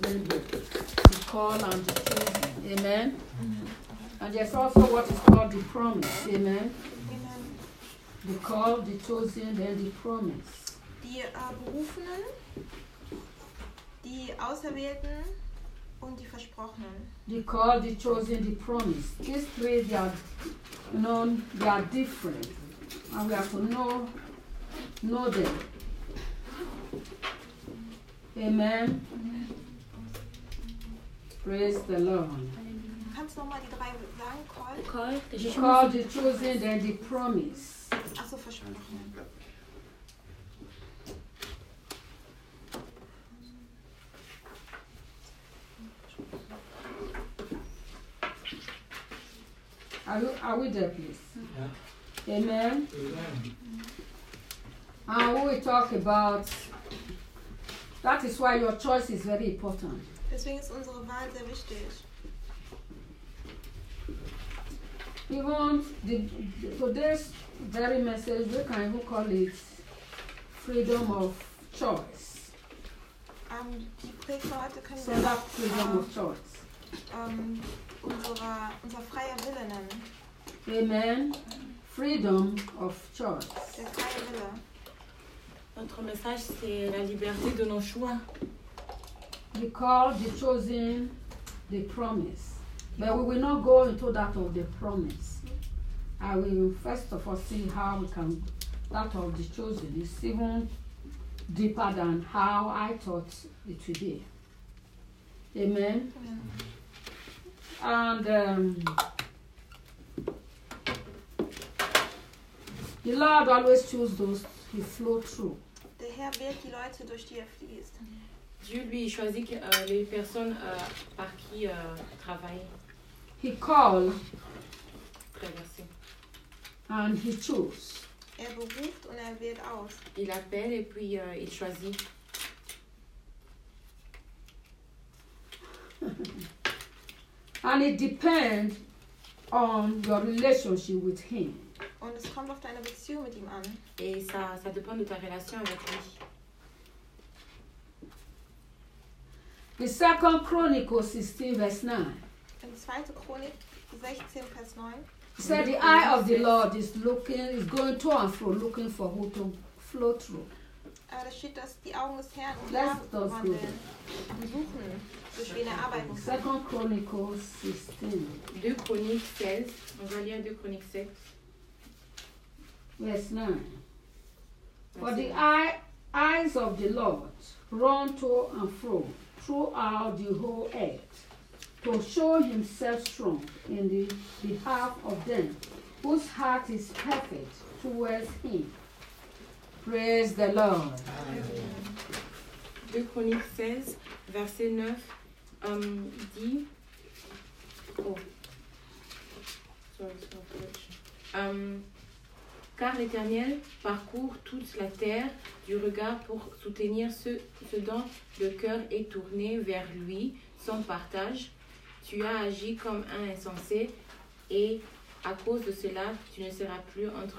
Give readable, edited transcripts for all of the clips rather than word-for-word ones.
chosen, the call and the choosing. Amen. And there's also what is called the promise. Amen. The call, the chosen, then the promise. Die Berufenen, die Auserwählten und die Versprochenen. The call, the chosen, the promise. These three, they are different. And we have to know them. Amen. Praise the Lord. Kannst du nochmal die drei sagen? Call, The call, the chosen, then the promise. Achso, Versprochenen. Are we there, please? Yeah. Amen. Amen. And we will talk about, that is why your choice is very important. Deswegen ist unsere Wahl sehr wichtig. Even today's very message, we can even call it freedom of choice. Die Predigt von heute können So wir that freedom of choice. unser freier Wille nennen. Amen. Freedom of choice. Der freie Wille. Notre message, c'est la liberté de nos choix. The call, the chosen, the promise. But we will not go into that of the promise. I will first of all see how we can, that of the chosen is even deeper than how I thought it would be. Amen. And the Lord always chooses those He flow through. Der Herr wählt die Leute, durch die fließt. Dieu, lui, choisit les personnes par qui travaille. He called Traverser. and He chose. Beruft und wählt aus. Il appelle et puis il choisit. And it depends on your relationship with Him. Und es kommt auf deine Beziehung mit ihm an. Et ça dépend de ta relation avec lui. The second Chronicles 16 verse 9. In 2. Chronik 16, Vers 9. It said the eye of the Lord is going to and fro, looking for who to flow through. Da steht, dass die Augen des Herrn Let's go wandeln und suchen, durch wen arbeiten kann. Second Chronicles 16 2 Chroniques 16. On va lire 2 Chroniques 16. verse 9. For the eyes of the Lord run to and fro throughout the whole earth, to show Himself strong in the behalf of them whose heart is perfect towards Him. Praise the Lord. 2 Chroniques 16, verset 9, dit... Oh. Sorry. Car l'Éternel parcourt toute la terre du regard pour soutenir ceux dont le cœur est tourné vers lui sans partage. Tu as agi comme un insensé et à cause de cela, tu ne seras plus entre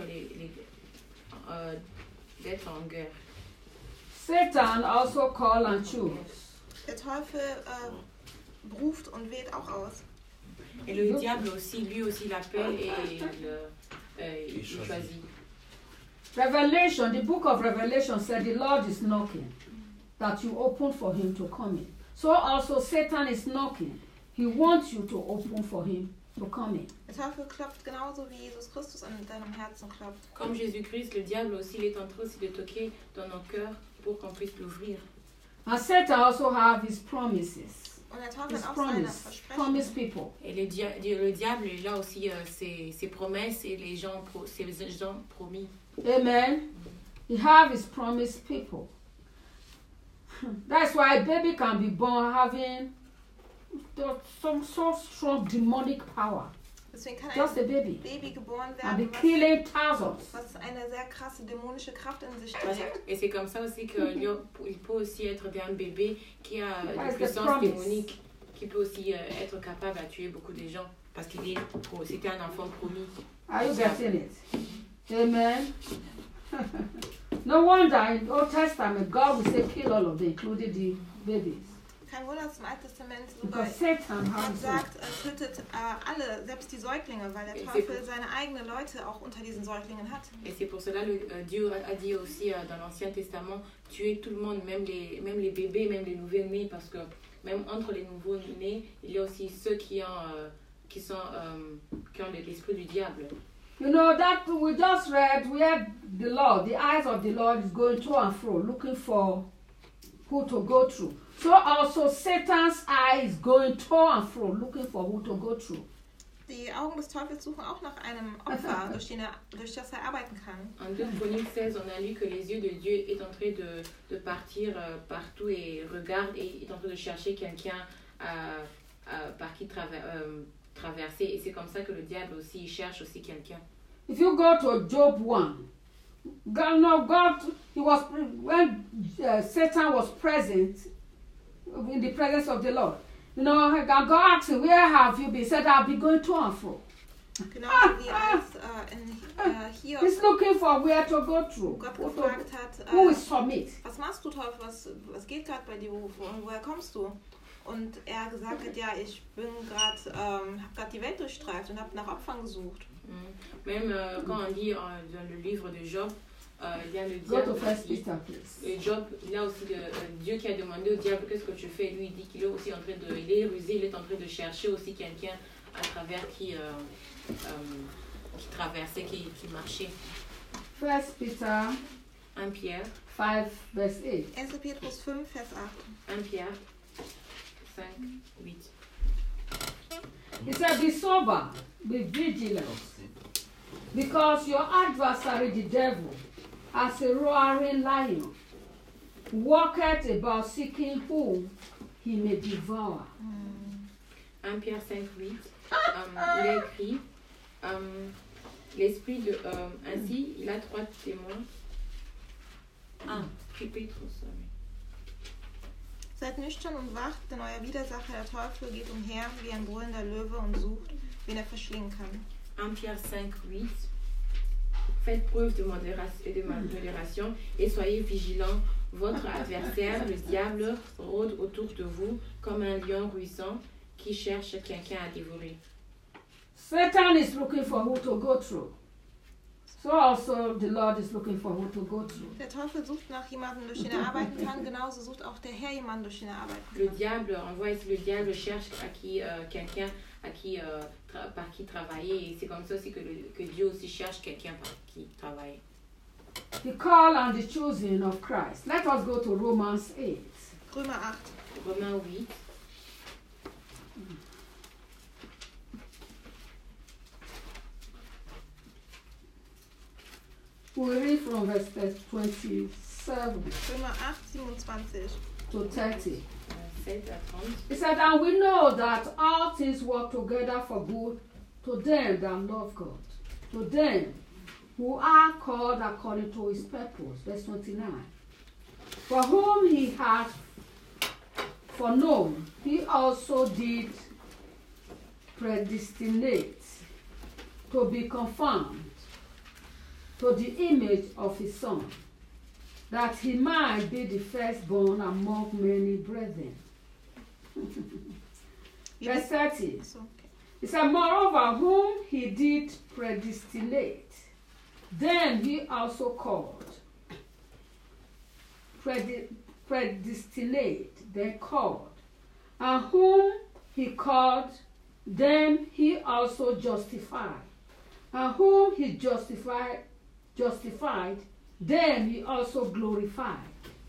d'être en guerre. Satan also call and choose. Der Teufel beruft und wählt auch aus. Et le diable aussi, lui aussi l'appelle et il choisit. Revelation, the book of Revelation said the Lord is knocking, that you open for Him to come in. So also Satan is knocking. He wants you to open for Him to come in. Der Teufel klopft genauso wie Jesus Christus an deinem Herzen klopft. Comme Jésus-Christ, le diable aussi, il est en train aussi de toquer dans nos cœurs pour qu'on puisse l'ouvrir. And Satan also have his promises. Und der Teufel His hat auch seine promise Versprechen. people. Et le diable, il a aussi ses promesses et ses gens promis. Amen. He have his promised people. That's why a baby can be born having some so strong demonic power. Deswegen kann Just a ein baby. Baby geboren And be werden, killing thousands. was eine sehr krasse dämonische Kraft in sich Voilà. trägt. Et c'est comme ça aussi qu'il peut aussi être un bébé qui a That's une the puissance promise. démonique, qui peut aussi être capable à tuer beaucoup de gens parce c'était un enfant promis. Are you getting it? Amen. No wonder in the Old Testament God will say kill all of them, including the babies. kein Wunder, dass im Alten Testament sogar Because Satan Gott has sagt, tötet alle, selbst die Säuglinge, weil der Teufel seine eigenen Leute auch unter diesen Säuglingen hat. Et c'est pour cela que Dieu a dit aussi dans l'Ancien Testament, tuer tout le monde, même les bébés, même les nouveau-nés, parce que même entre les nouveau-nés, il y a aussi ceux qui ont l'esprit du diable. You know that we just read where the Lord, the eyes of the Lord is going to and fro, looking for who to go through. So also Satan's eye is going to and fro, looking for who to go through. Die Augen des Teufels suchen auch nach einem Opfer, durch das er arbeiten kann. En 2 Chroniques 16, on a lu que les yeux de Dieu est en train de partir partout et regarde et est en train de chercher quelqu'un par qui traverser. Et c'est comme ça que le diable aussi il cherche aussi quelqu'un. If you go to Job 1, when Satan was present in the presence of the Lord, you know, God asked him, where have you been? He said, I've been going to and fro. Genau wie als hier He's looking for where to go through. Gott gefragt hat, Who is submit? was machst du, Teufel, was geht gerade bei dir, woher kommst du? Und er hat gesagt, ja, ich bin habe gerade die Welt durchstreift und habe nach Opfern gesucht. Même quand on lit dans le livre de Job, il y a le Go to diable. First Peter, please. Et Job, il y a aussi Dieu qui a demandé au diable qu'est-ce que tu fais. Lui, il dit qu'il est aussi en train il est rusé, il est en train de chercher aussi quelqu'un à travers qui traversait, qui marchait. First Peter 1 Pierre, 5, verse 8. 1. Petrus 5, Vers 8. 1 Pierre 5, 8. He said, be sober, be vigilant, because your adversary, the devil, as a roaring lion, walketh about seeking whom he may devour. 1 Pierre 5, 8. Il est écrit, l'esprit de... ainsi, il a 3 témoins. Petrus, sorry. Seid nüchtern und wacht, denn euer Widersacher, der Teufel, geht umher wie ein brüllender Löwe und sucht, wen er verschlingen kann. 1 Pierre 5, 8. Faites preuve de modération et soyez vigilants. Votre adversaire, le diable, rôde autour de vous comme un lion ruissant qui cherche quelqu'un à dévorer. Satan is looking for who to go through. So also the Lord is looking for who to go through. Der Teufel sucht nach jemandem, durch den er arbeiten kann, genauso sucht auch der Herr jemanden, durch den er arbeiten Le kann. diable, on voit ici, le diable cherche quelqu'un par qui travailler. Et c'est comme ça aussi que Dieu aussi cherche quelqu'un par qui travailler. The call and the choosing of Christ. Let us go to Romans 8. Römer 8. Romains 8. We read from verse 27 Römer 8, 27. to 30. 7 à 30. He said, and we know that all things work together for good to them that love God, to them who are called according to his purpose. Verse 29. For whom he had foreknown, he also did predestinate to be conformed to the image of his Son, that he might be the firstborn among many brethren. Verse 30. So, okay. He said, moreover, whom he did predestinate, then he also called. Predestinate, then called. And whom he called, them he also justified. And whom he justified, them he also glorified.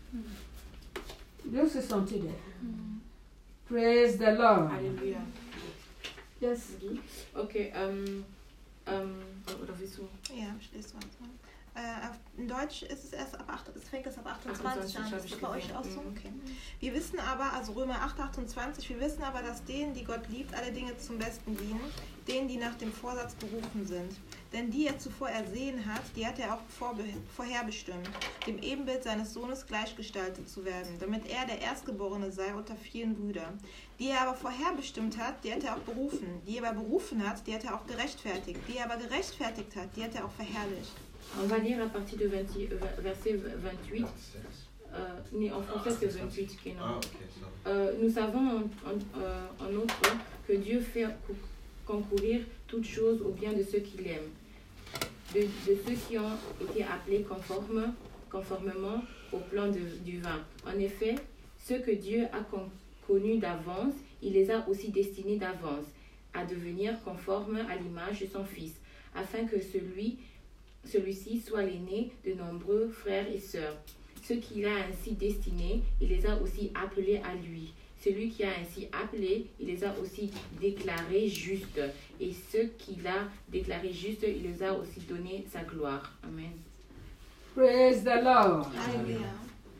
You see something there? Praise the Lord. Alléluia. Yes. Ok. Oder wieso? Ja, ich lese mal. In Deutsch ist es erst fängt es ab 28 an. Ist das bei euch auch so? Okay. Wir wissen aber, also Römer 8, 28, wir wissen aber, dass denen, die Gott liebt, alle Dinge zum Besten dienen, denen, die nach dem Vorsatz berufen sind. Denn die er zuvor ersehen hat, die hat er auch vorherbestimmt, dem Ebenbild seines Sohnes gleichgestaltet zu werden, damit er der Erstgeborene sei unter vielen Brüdern. Die er aber vorherbestimmt hat, die hat er auch berufen. Die er aber berufen hat, die hat er auch gerechtfertigt. Die er aber gerechtfertigt hat, die hat er auch verherrlicht. On va lire à partir de verset 28. nee, en français c'est 28, genau. Ah, okay. So. Nous savons en outre que Dieu fait concourir toutes choses au bien de ceux qu'il aime, de ceux qui ont été appelés conformément au plan du vin. En effet, ceux que Dieu a connus d'avance, il les a aussi destinés d'avance à devenir conformes à l'image de son Fils, afin que celui-ci soit l'aîné de nombreux frères et sœurs. Ceux qu'il a ainsi destinés, il les a aussi appelés à lui. Celui qui a ainsi appelé, il les a aussi déclarés justes. Et ceux qu'il a déclarés justes, il les a aussi donné sa gloire. Amen. Praise the Lord. Halleluja.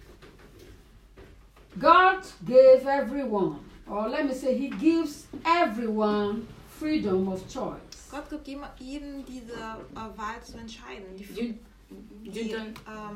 God gave everyone, or let me say, He gives everyone freedom of choice. Gott gibt jedem diese Wahl zu entscheiden. Dieu donne...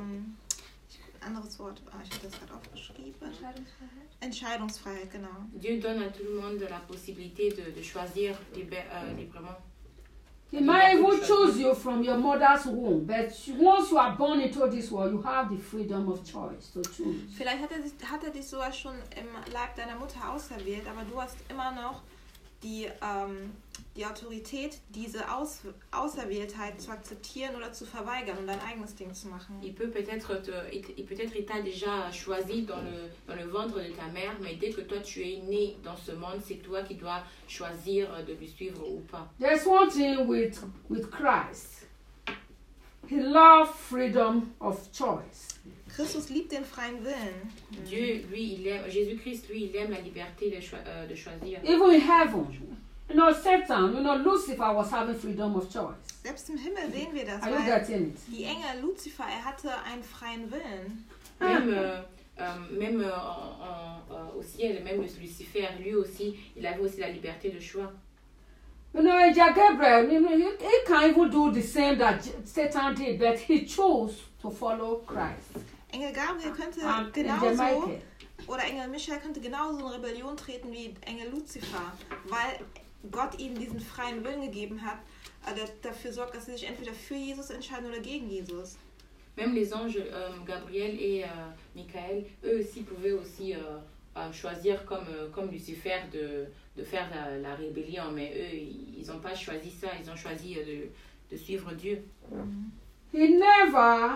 Anderes Wort, ich habe das gerade aufgeschrieben. Entscheidungsfreiheit, genau. Dieu donne à tout le monde la possibilité de choisir librement. He might even choose you from your mother's womb, but once you are born into this world, you have the freedom of choice to choose. Vielleicht hat er dich sogar schon im Leib deiner Mutter auserwählt, aber du hast immer noch die Autorität, diese Auserwähltheit zu akzeptieren oder zu verweigern und dein eigenes Ding zu machen. Peut-être il t'a déjà choisi dans le ventre de ta mère, mais dès que toi tu es né dans ce monde, c'est toi qui dois choisir de lui suivre ou pas. There's one thing with Christ. He loves freedom of choice. Christus liebt den freien Willen. Dieu, lui, Jésus-Christ, lui, il aime la liberté de choisir. Even in heaven, Satan, Lucifer was having freedom of choice. Selbst im Himmel sehen wir das, Are you weil getting it? die Engel Luzifer, er hatte einen freien Willen. Même au ciel, même Lucifer, lui aussi, il avait aussi la liberté de choix. Angel Gabriel, he can't even do the same that Satan did, but he chose to follow Christ. Engel Gabriel könnte Angel genauso, Michael. oder Engel Michael könnte genauso in Rebellion treten wie Engel Luzifer, weil Gott ihm diesen freien Willen gegeben hat, der dafür sorgt, dass sie sich entweder für Jesus entscheiden oder gegen Jesus. Même les anges Gabriel et Michael, eux aussi pouvaient aussi choisir comme Lucifer de faire la rébellion, mais eux, ils n'ont pas choisi ça, ils ont choisi de suivre Dieu. He never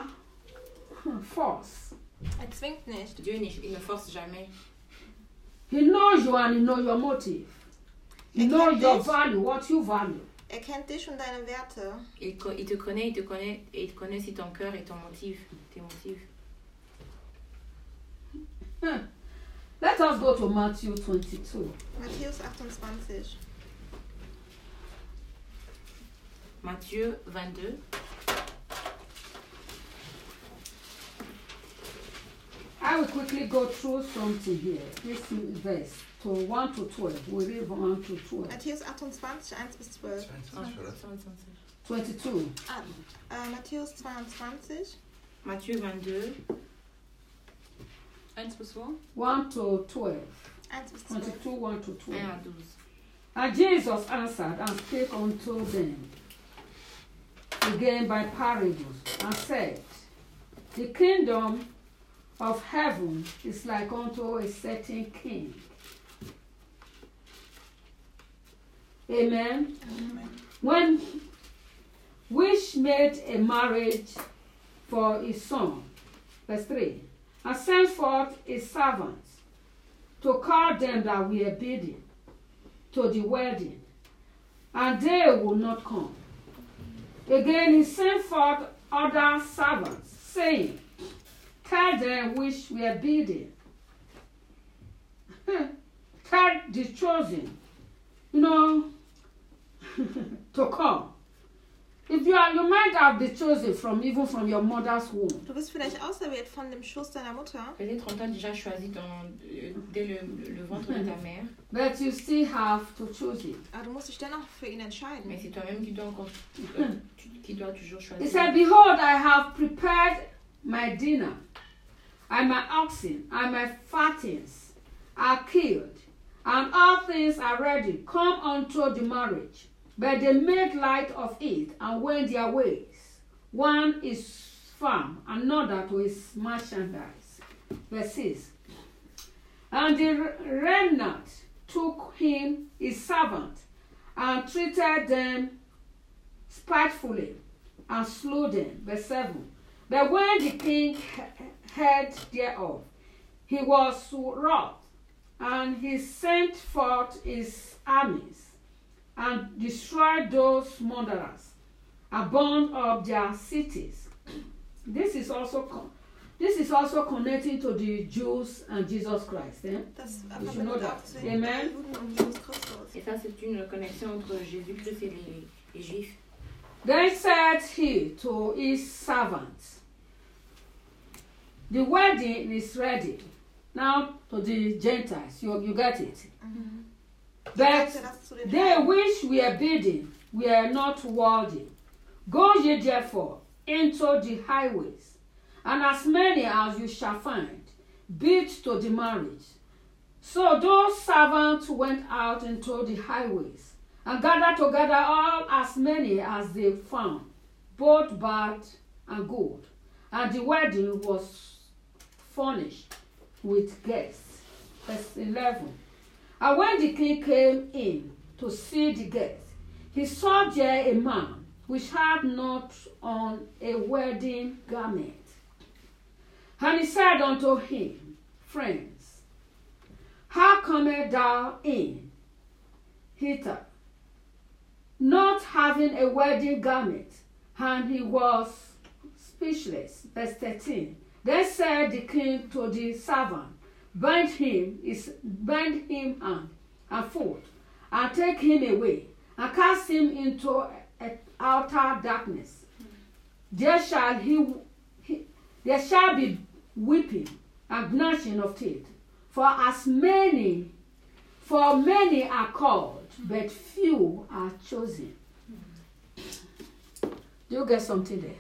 force. Er zwingt nicht. Dieu, il ne force jamais. He knows you and he knows your motive. He knows your value, what you value. Er kennt dich und deine Werte. Il te connaît, et il connaît aussi ton cœur et tes motifs. Let us go to Matthew 22. Matthäus 28. Matthieu 22. I will quickly go through something here. This verse, to 1 to 12. We read 1 to 12. Matthäus 28, 1 bis 12. 22, oder? 22. Matthäus 22. Matthieu 22. 1 bis 2. 1 to 12. 1 bis 12. 22, 1 to 12. 1 à 12. And Jesus answered and spake unto them again by parables, and said, The kingdom of heaven is like unto a certain king. Amen. Amen. Which made a marriage for his son. Verse 3. And sent forth his servants to call them that were bidden to the wedding, and they would not come. Again he sent forth other servants, saying, Tell them which were bidden, tell the chosen, to come. If you might have been chosen even from your mother's womb. Du bist vielleicht auserwählt von dem Schoß deiner Mutter. Peut-être on t'a déjà choisi dès le ventre de ta mère. But you still have to choose it. Aber du musst dich dennoch für ihn entscheiden. Mais c'est toi-même qui dois toujours choisir. He said, Behold, I have prepared my dinner, and my oxen and my fattens are killed, and all things are ready. Come unto the marriage. But they made light of it and went their ways. One is farm, another to his merchandise. Verse 6. And the remnant took him his servant and treated them spitefully and slew them. Verse 7. But when the king heard thereof, he was wroth, and he sent forth his armies and destroyed those murderers and burned up their cities. This is also connecting to the Jews and Jesus Christ. Eh? You should know that. Amen. Et ça, c'est une connexion entre Jésus-Christ et les Juifs. Then said he to his servants, the wedding is ready. Now to the Gentiles, you get it. Mm-hmm. But they which were bidden were not worthy. Go ye therefore into the highways, and as many as you shall find, bid to the marriage. So those servants went out into the highways, and gathered together all as many as they found, both bad and good. And the wedding was furnished with guests. Verse 11. And when the king came in to see the guests, he saw there a man which had not on a wedding garment. And he said unto him, Friends, how comest thou in hither, not having a wedding garment? And he was speechless. Verse 13. Then said the king to the servant, Bind him hand and foot, and take him away, and cast him into outer darkness. There shall be weeping and gnashing of teeth. For many are called, but few are chosen. Do you get something there?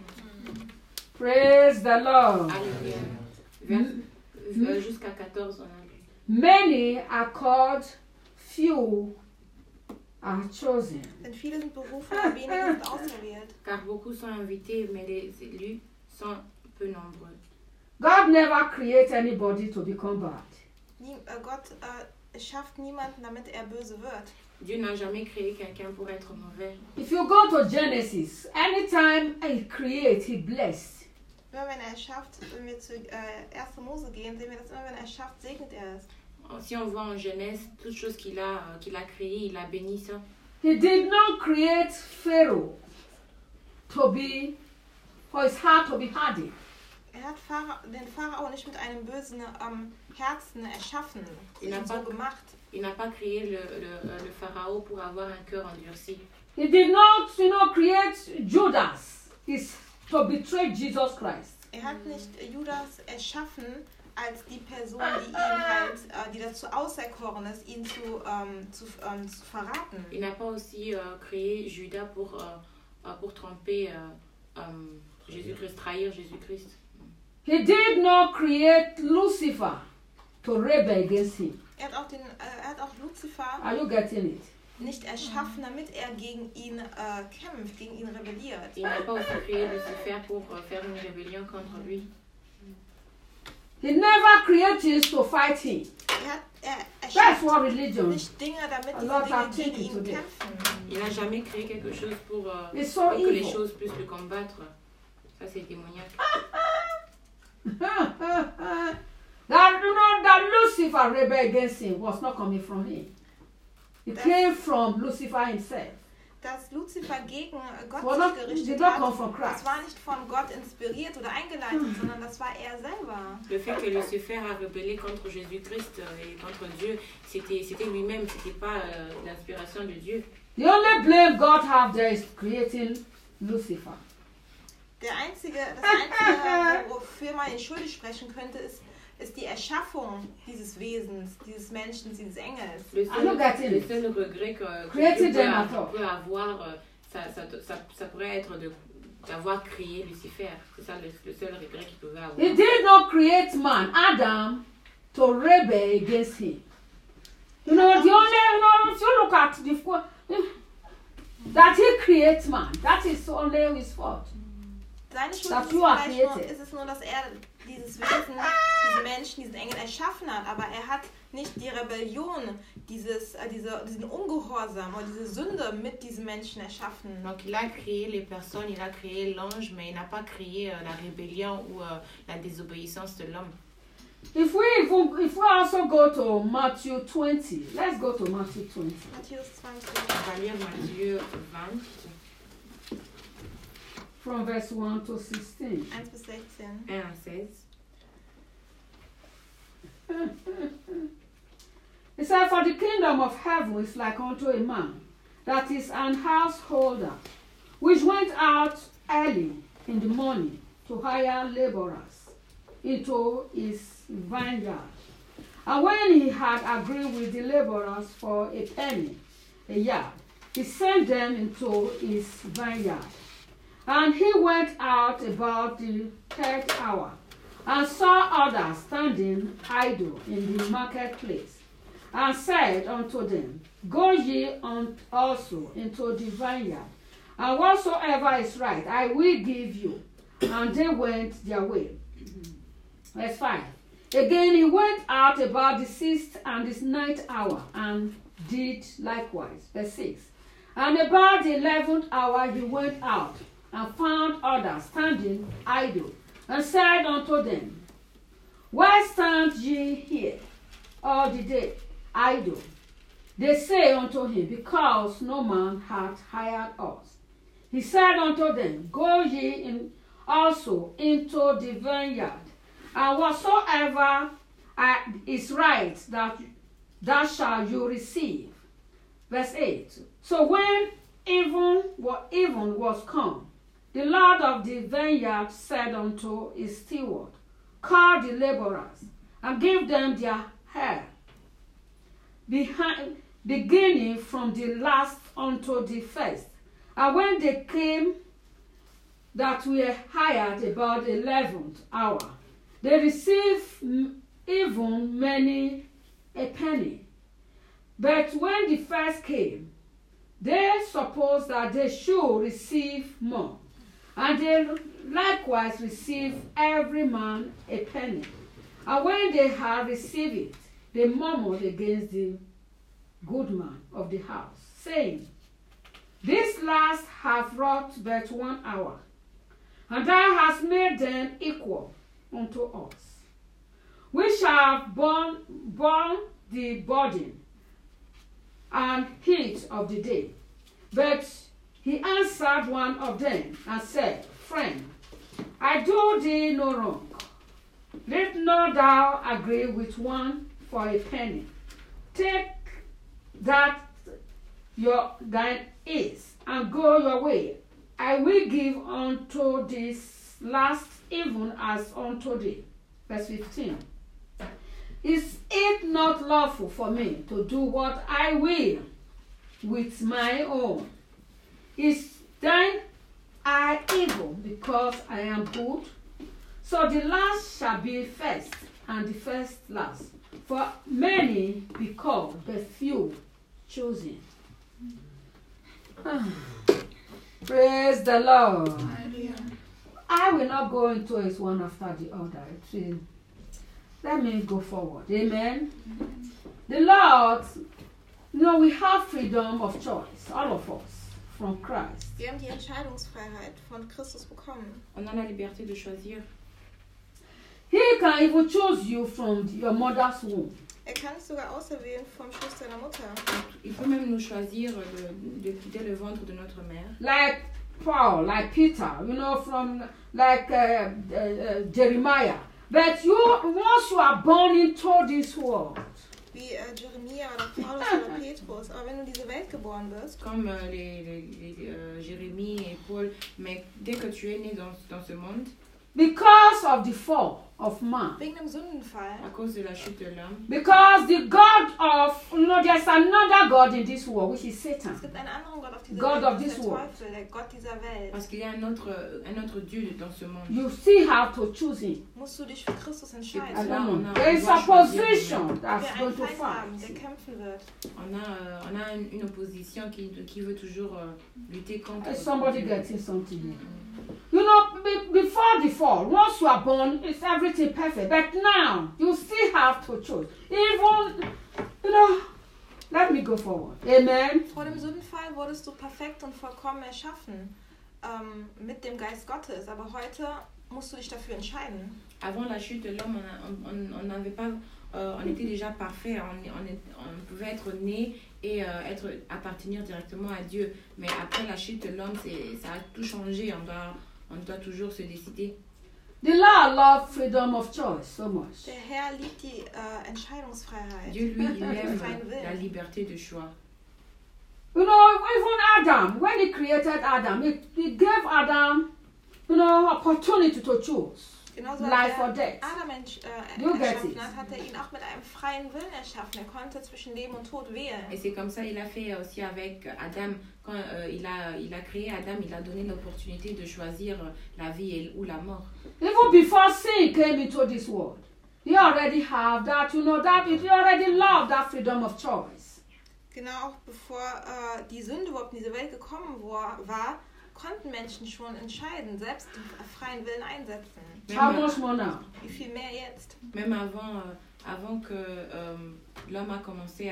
Praise the Lord. Alléluia. Jusqu'à 14, on a lu. Many are called, few are chosen. Denn viele sind berufen, aber wenige sind auserwählt. Car beaucoup sont invités, mais les élus sont peu nombreux. God never creates anybody to become bad. Gott schafft niemanden, damit böse wird. Dieu n'a jamais créé quelqu'un pour être mauvais. If you go to Genesis, anytime he creates, he blessed. Immer wenn schafft, wenn wir zu 1. Mose gehen, sehen wir, dass immer wenn schafft, segnet es. Si on voit en Genèse, toutes choses qu'il a créées, il a béni ça. He did not create Pharaoh for his heart to be hardened. Hat den Pharao nicht mit einem bösen Herzen erschaffen, so gemacht. Il n'a pas créé le Pharaon pour avoir un cœur endurci. He did not, create Judas to betray Jesus Christ. Hat nicht Judas erschaffen als die Person, die dazu auserkoren ist, ihn zu verraten. Il n'a pas aussi créé Judas pour tromper Jésus-Christ, trahir Jésus-Christ. He did not create Lucifer to rebel against him. Hat auch Lucifer Are you getting it? Nicht erschaffen, damit gegen ihn kämpft, gegen ihn rebelliert. Il n'a pas aussi créé Lucifer pour faire une rébellion contre lui. He never created to fight him. That's what religion. Nicht Dinge, damit diese Dinge gegen ihn kämpfen. Il n'a jamais créé quelque chose pour que les choses puissent le combattre. Ça c'est démoniaque. That Lucifer rebelled against him was not coming from him. It came from Lucifer himself. Dass Lucifer gegen Gott sich gerichtet hat, das war nicht von Gott inspiriert oder eingeleitet, sondern das war er selber. Le fait que Lucifer a rebellé contre Jésus-Christ et contre Dieu, c'était lui-même, c'était pas l'inspiration de Dieu. The only blame God have there is creating Lucifer. Das einzige, wofür man ihn schuldig sprechen könnte, ist die Erschaffung dieses Wesens, dieses Menschen, dieses Engels. Le seul regret que Dieu peut avoir, ça pourrait être d'avoir créé Lucifer. C'est ça le seul regret qu'il pouvait avoir. He did not create man, Adam, to rebel against him. The only, if you look at that he creates man, that is only his fault. Seine Schuld ist es nur, dass dieses Wesen, diesen Menschen, diesen Engel erschaffen hat, aber er hat nicht die Rebellion, diesen Ungehorsam oder diese Sünde mit diesem Menschen erschaffen. Donc il a créé les personnes, il a créé l'ange, mais il n'a pas créé la rébellion ou la désobéissance de l'homme. If we also go to Matthew 20, let's go to Matthew 20. Matthäus 20. On va lire Matthieu 20. From verse 1 to 16. 1 bis 16. 1 à 16. It said, for the kingdom of heaven is like unto a man that is an householder, which went out early in the morning to hire laborers into his vineyard. And when he had agreed with the laborers for a penny a yard, he sent them into his vineyard. And he went out about the third hour, and saw others standing idle in the marketplace, and said unto them, Go ye also into the vineyard, and whatsoever is right I will give you. And they went their way. Verse 5. Again he went out about the sixth and the ninth hour, and did likewise. Verse 6. And about the 11th hour he went out, and found others standing idle, and said unto them, Why stand ye here all the day idle? They say unto him, Because no man hath hired us. He said unto them, Go ye also into the vineyard, and whatsoever is right that shall you receive. Verse 8. So when even was come, the Lord of the vineyard said unto his steward, Call the laborers, and give them their hire, beginning from the last unto the first. And when they came that were hired about the 11th hour, they received even many a penny. But when the first came, they supposed that they should receive more. And they likewise received every man a penny. And when they had received it, they murmured against the good man of the house, saying, This last have wrought but 1 hour, and thou hast made them equal unto us. We shall borne the burden and heat of the day. But he answered one of them and said, Friend, I do thee no wrong. Let not thou agree with one for a penny. Take that thine is, and go your way. I will give unto this last even as unto thee. Verse 15. Is it not lawful for me to do what I will with my own? Is thine eye evil because I am good? So the last shall be first, and the first last. For many be called, but few chosen. Praise the Lord. I will not go into it one after the other. Let me go forward. Amen. The Lord, we have freedom of choice, all of us, from Christ. Wir haben die Entscheidungsfreiheit von Christus bekommen. On a la liberté de choisir. He can even choose you from your mother's womb. Kann es sogar auserwählen vom Schoß deiner Mutter. Il peut même nous choisir de quitter le ventre de notre mère. Like Paul, like Peter, from like Jeremiah. But once you are born into this world, wie Jeremia oder Paulus oder Petrus, aber wenn du in diese Welt geboren wirst, comme les Jérémie et Paul, mais dès que tu es né dans ce monde, because of the fall of man, wegen dem Sündenfall, à cause de la chute de l'homme, because the God of, there's another God in this world, which is Satan. Es gibt einen anderen Gott auf dieser God Welt, of this der world. Teufel, der Gott dieser Welt. Parce qu'il y a un autre Dieu dans ce monde. You still have to choose him. Musst du dich für Christus I entscheiden. don't know. There is opposition that's Wir going einen to Feind haben, der fight. kämpfen wird. On a une opposition qui veut toujours lutter contre. Somebody getting something here. before the fall, once you are born, it's everything perfect. But now, you still have to choose. Even, let me go forward. Amen. Vor dem Sündenfall wurdest du perfekt und vollkommen erschaffen mit dem Geist Gottes. Aber heute musst du dich dafür entscheiden. Avant la chute de l'homme, on n'avait pas, on était déjà parfait. On pouvait être né et appartenir directement à Dieu. Mais après la chute de l'homme, ça a tout changé. On doit toujours se décider. The Lord loves freedom of choice so much. Der Herr liebt die Entscheidungsfreiheit. Dieu, lui, il aime la liberté de choix. Even Adam, when he created Adam, he gave Adam, opportunity to choose. Genauso life or als death. Adam erschaffen hat er ihn auch mit einem freien Willen erschaffen. Er konnte zwischen Leben und Tod wählen. Et c'est comme ça il a fait aussi avec Adam. Quand il a créé Adam, il a donné l'opportunité de choisir la vie ou la mort. Even before sin came into this world, he already have that, that he already loved that freedom of choice. Genau, auch bevor die Sünde überhaupt in diese Welt gekommen war, konnten Menschen schon entscheiden, selbst den freien Willen einsetzen. How much more now? Wie viel mehr jetzt? Même avant que l'homme a commencé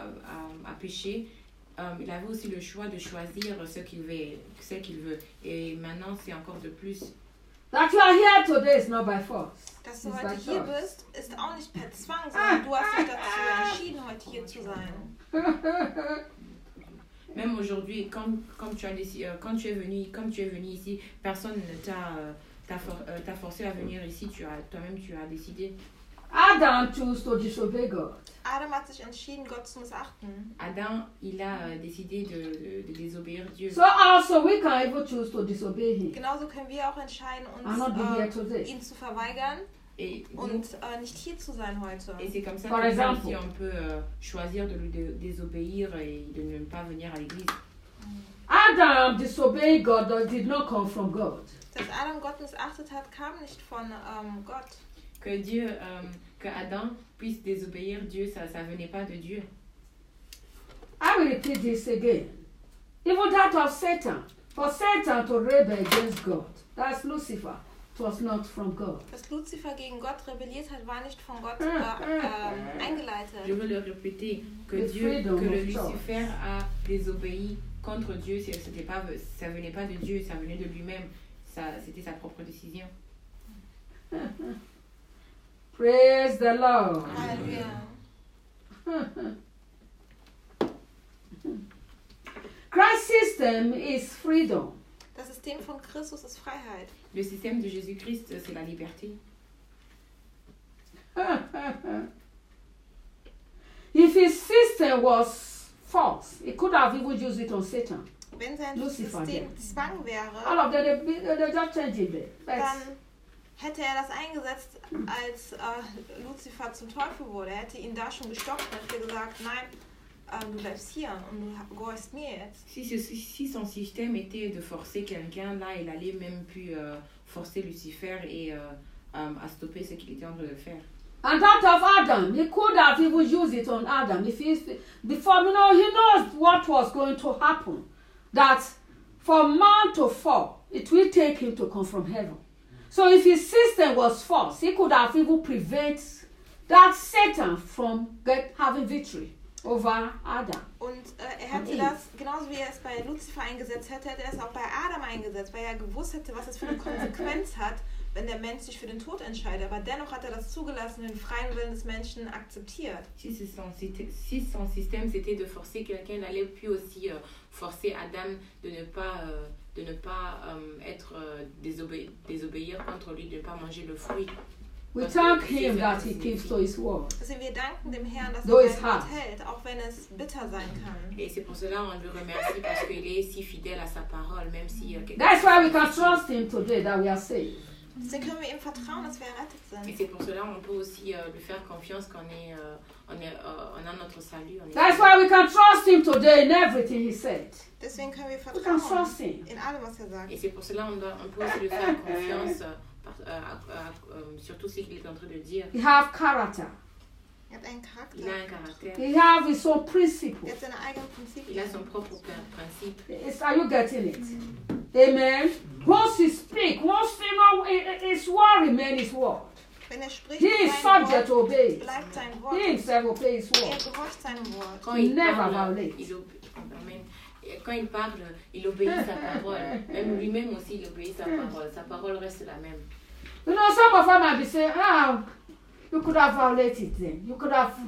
à pécher, il avait aussi le choix de choisir ce qu'il veut. Et maintenant, c'est encore de plus. That you are here today is not by force. Dass du heute hier bist, ist auch nicht per Zwang, sondern du hast dich dazu entschieden, heute hier zu sein. Même aujourd'hui, comme tu es venu ici, personne ne t'a forcé à venir ici. Toi-même, tu as décidé. Adam chose to disobey God. Adam hat sich entschieden, Gott zu missachten. Adam, il a décidé de désobéir Dieu. So also we can even choose to disobey him. Genauso können wir auch entscheiden, ihn zu verweigern und nicht hier zu sein heute. Et c'est comme ça que si on peut choisir de lui désobéir et de ne pas venir à l'église. Adam disobeyed God, but did not come from God. Dass Adam Gott missachtet hat, kam nicht von Gott. Que Adam puisse désobéir Dieu, ça venait pas de Dieu. I will repeat this again. Even that of Satan, for Satan to rebel against God, that's Lucifer. It was not from God. Dass Lucifer gegen Gott rebelliert hat, war nicht von Gott eingeleitet. Je veux le répéter, que Lucifer a désobéi contre Dieu, ça venait pas de Dieu, ça venait de lui-même. C'était sa propre décision. Praise the Lord. Hallelujah. Christ's system is freedom. Das System von Christus ist Freiheit. Le système de Jésus-Christ, c'est la liberté. If his system was false, he could have even used it on Satan. Wenn sein System Zwang wäre, all of them, they just changed it. Dann hätte er das eingesetzt, als Lucifer zum Teufel wurde. Er hätte ihn da schon gestoppt und hätte gesagt, nein, du bleibst hier und du gehorchst mir jetzt. Si son système était de forcer quelqu'un, là, il allait même pu forcer Lucifer et à stopper ce qu'il était en train de faire. And that of Adam, he could have even used it on Adam. Before, he knows what was going to happen. That for man to fall, it will take him to come from heaven. So if his system was false, he could have even prevented that Satan from having victory over Adam. Und er hätte das, genauso wie er es bei Lucifer eingesetzt hätte, hätte er es auch bei Adam eingesetzt, weil er gewusst hätte, was es für eine Konsequenz hat, wenn der Mensch sich für den Tod entscheidet. Aber dennoch hat er das zugelassen, den freien Willen des Menschen akzeptiert. Si son système c'était de forcer quelqu'un, il allait puis aussi forcer Adam de ne pas désobéir contre lui, de ne pas manger le fruit. We thank him that he keeps to his word. Also wir danken dem Herrn, dass er sein Wort hält, auch wenn es bitter sein kann. Et c'est pour cela on le remercie parce qu'il est si fidèle à sa parole, même si. That's why we can trust him today that we are saved. Deswegen können wir ihm vertrauen, dass wir errettet sind. Et c'est pour cela on peut aussi lui faire confiance qu'on a notre salut. That's why we can trust him today in everything he said. Deswegen können wir vertrauen in allem, was er sagt. Et c'est pour cela on peut aussi lui faire confiance. Surtout ce qu'il est en train de dire. He have character. Il a un caractère. Il a un caractère. He have his own principle. Il a seine eigenen Prinzipien. Il a son propre principe. Are you getting it? Amen. Once he speaks, once his word remains his word. Wenn spricht, He is subject to obey it. bleibt sein Wort. He himself obeys his word. Gehorcht seinem Wort. Quand Il il never parle, violate. Amen. Et quand il parle, il obéit sa parole. Même lui-même aussi, il obéit sa parole. Sa parole reste la même. You know, some of them might be saying, you could have violated them. You could have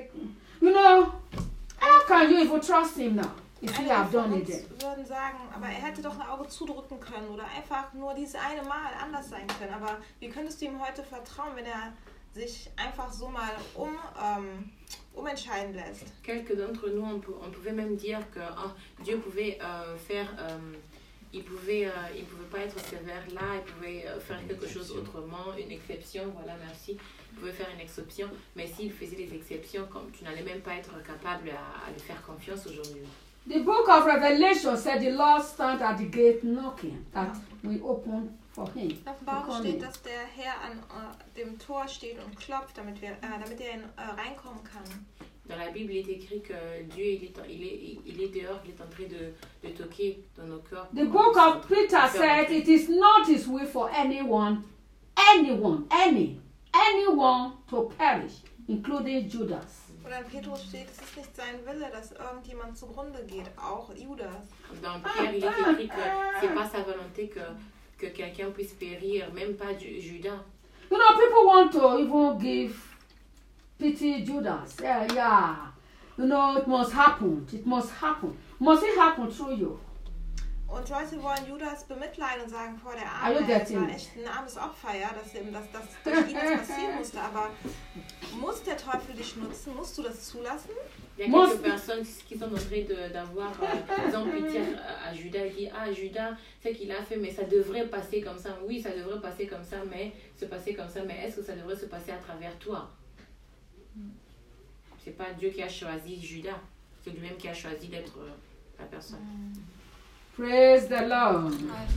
how can you even trust him now if you have done it then? Würden sagen, aber er hätte doch ein Auge zudrücken können oder einfach nur dieses eine Mal anders sein können. Aber wie könntest du ihm heute vertrauen, wenn er sich einfach so mal umentscheiden lässt? Quelques d'entre nous, on pouvait même dire que Dieu pouvait il pouvait pas être sévère là, il pouvait faire quelque chose autrement, une exception, voilà, merci. Il pouvait faire une exception, mais s'il faisait des exceptions, comme tu n'allais même pas être capable à lui faire confiance aujourd'hui. The book of Revelation said the Lord stand at the gate knocking, that we open for him. In Offenbarung steht, dass der Herr an dem Tor steht und klopft, damit er reinkommen kann. Dans la Bible, il est écrit que Dieu, il est dehors, il est en train de toquer dans nos cœurs. The book of Peter said it is not his will for anyone to perish, including Judas. Oder in Petrus steht, es ist nicht sein Wille, dass irgendjemand zugrunde geht, auch Judas. Dans Pierre, il est écrit que c'est pas sa volonté que quelqu'un puisse périr, même pas Judas. You know, people want to even give pity Judas. Yeah. You know, it must happen. Must it happen through you? Und Leute wollen Judas bemitleiden und sagen, der Are you Arme, das getting war it? echt ein armes Opfer, ja, dass das durch ihn das passieren musste. Aber muss der Teufel dich nutzen? Musst du das zulassen? Il y a quelques personnes qui sont en train d'avoir pitié à Judas. Il dit, Judas, c'est qu'il a fait, mais ça devrait passer comme ça. Oui, ça devrait passer comme ça, mais se passer comme ça. Mais est-ce que ça devrait se passer à travers toi? C'est pas Dieu qui a choisi Judas. C'est lui-même qui a choisi d'être la personne. Praise the Lord.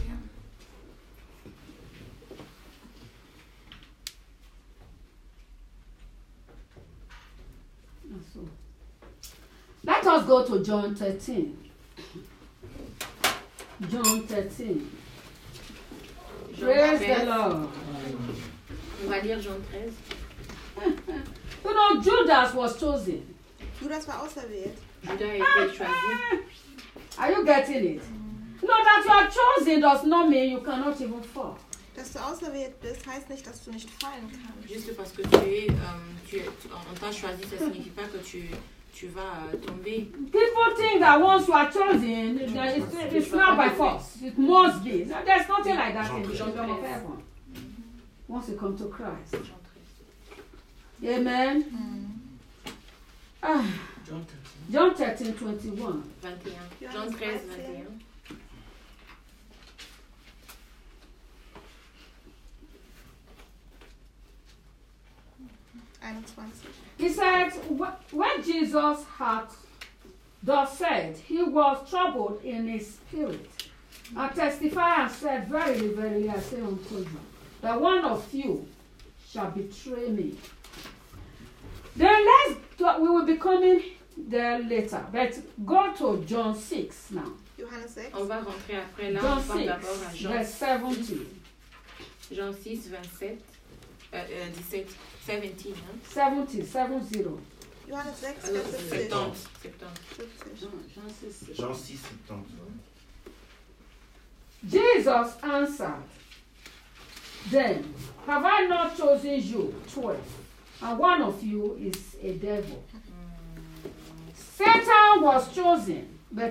Let us go to John 13. John 13. Praise the Lord. On va lire Jean 13. You know, Judas was chosen. Judas war auserwählt. Judas a été choisi. Are you getting it? No, that you are chosen does not mean you cannot even fall. Dass du auserwählt bist, heißt nicht, dass du nicht fallen kannst. Juste parce que on t'a choisi, ça signifie pas que tu vas tomber. People think that once you are chosen, it's not by force. It must be. No, there's nothing like that in the kingdom of heaven. Once you come to Christ. Amen. John 13, 21. 21. Jean 13, 21. He said, when Jesus had thus said, he was troubled in his spirit, and testified and said, verily, verily, I say unto you, that one of you shall betray me. Then we will be coming there later, but go to John 6 now. Johannes 6. On va rentrer après là, John on parle 6, d'abord à Jean verse 17. Jean 6, 27, 17, 17, hein? 70, 70. Johannes 6, Alors, Vers 70. 70. Jean 6, 70. Jesus answered them, have I not chosen you 12, and one of you is a devil? Satan was chosen, but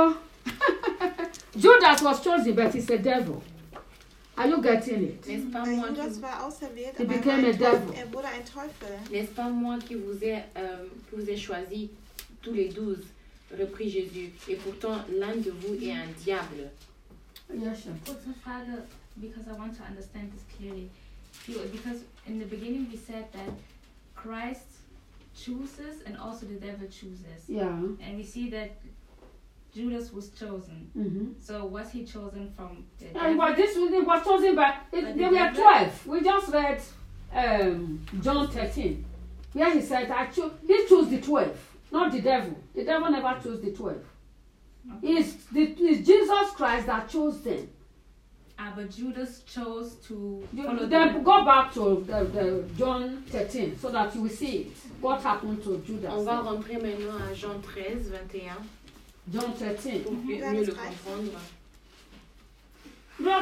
Judas was chosen, but he's a devil. Are you getting it? N'est-ce pas moi Judas war auserwählt, He aber became a devil. er wurde ein Teufel. N'est-ce pas moi qui vous ai choisi tous les 12, reprit Jésus, et pourtant l'un de vous est un diable. Yes, sir. Kurze Frage, because I want to understand this clearly. Because in the beginning we said that Christ chooses and also the devil chooses. Yeah. And we see that Judas was chosen. Mm-hmm. So was he chosen from the And devil? this was chosen by, the there were devil? 12. We just read John 13, where he said, he chose the 12, not the devil. The devil never chose the 12. It's Jesus Christ that chose them. But Judas chose to follow Then them. go back to the John 13 so that you will see it. What happened to Judas? On va rentrer maintenant à Jean 13, 21, John 13. pour mieux le comprendre. Your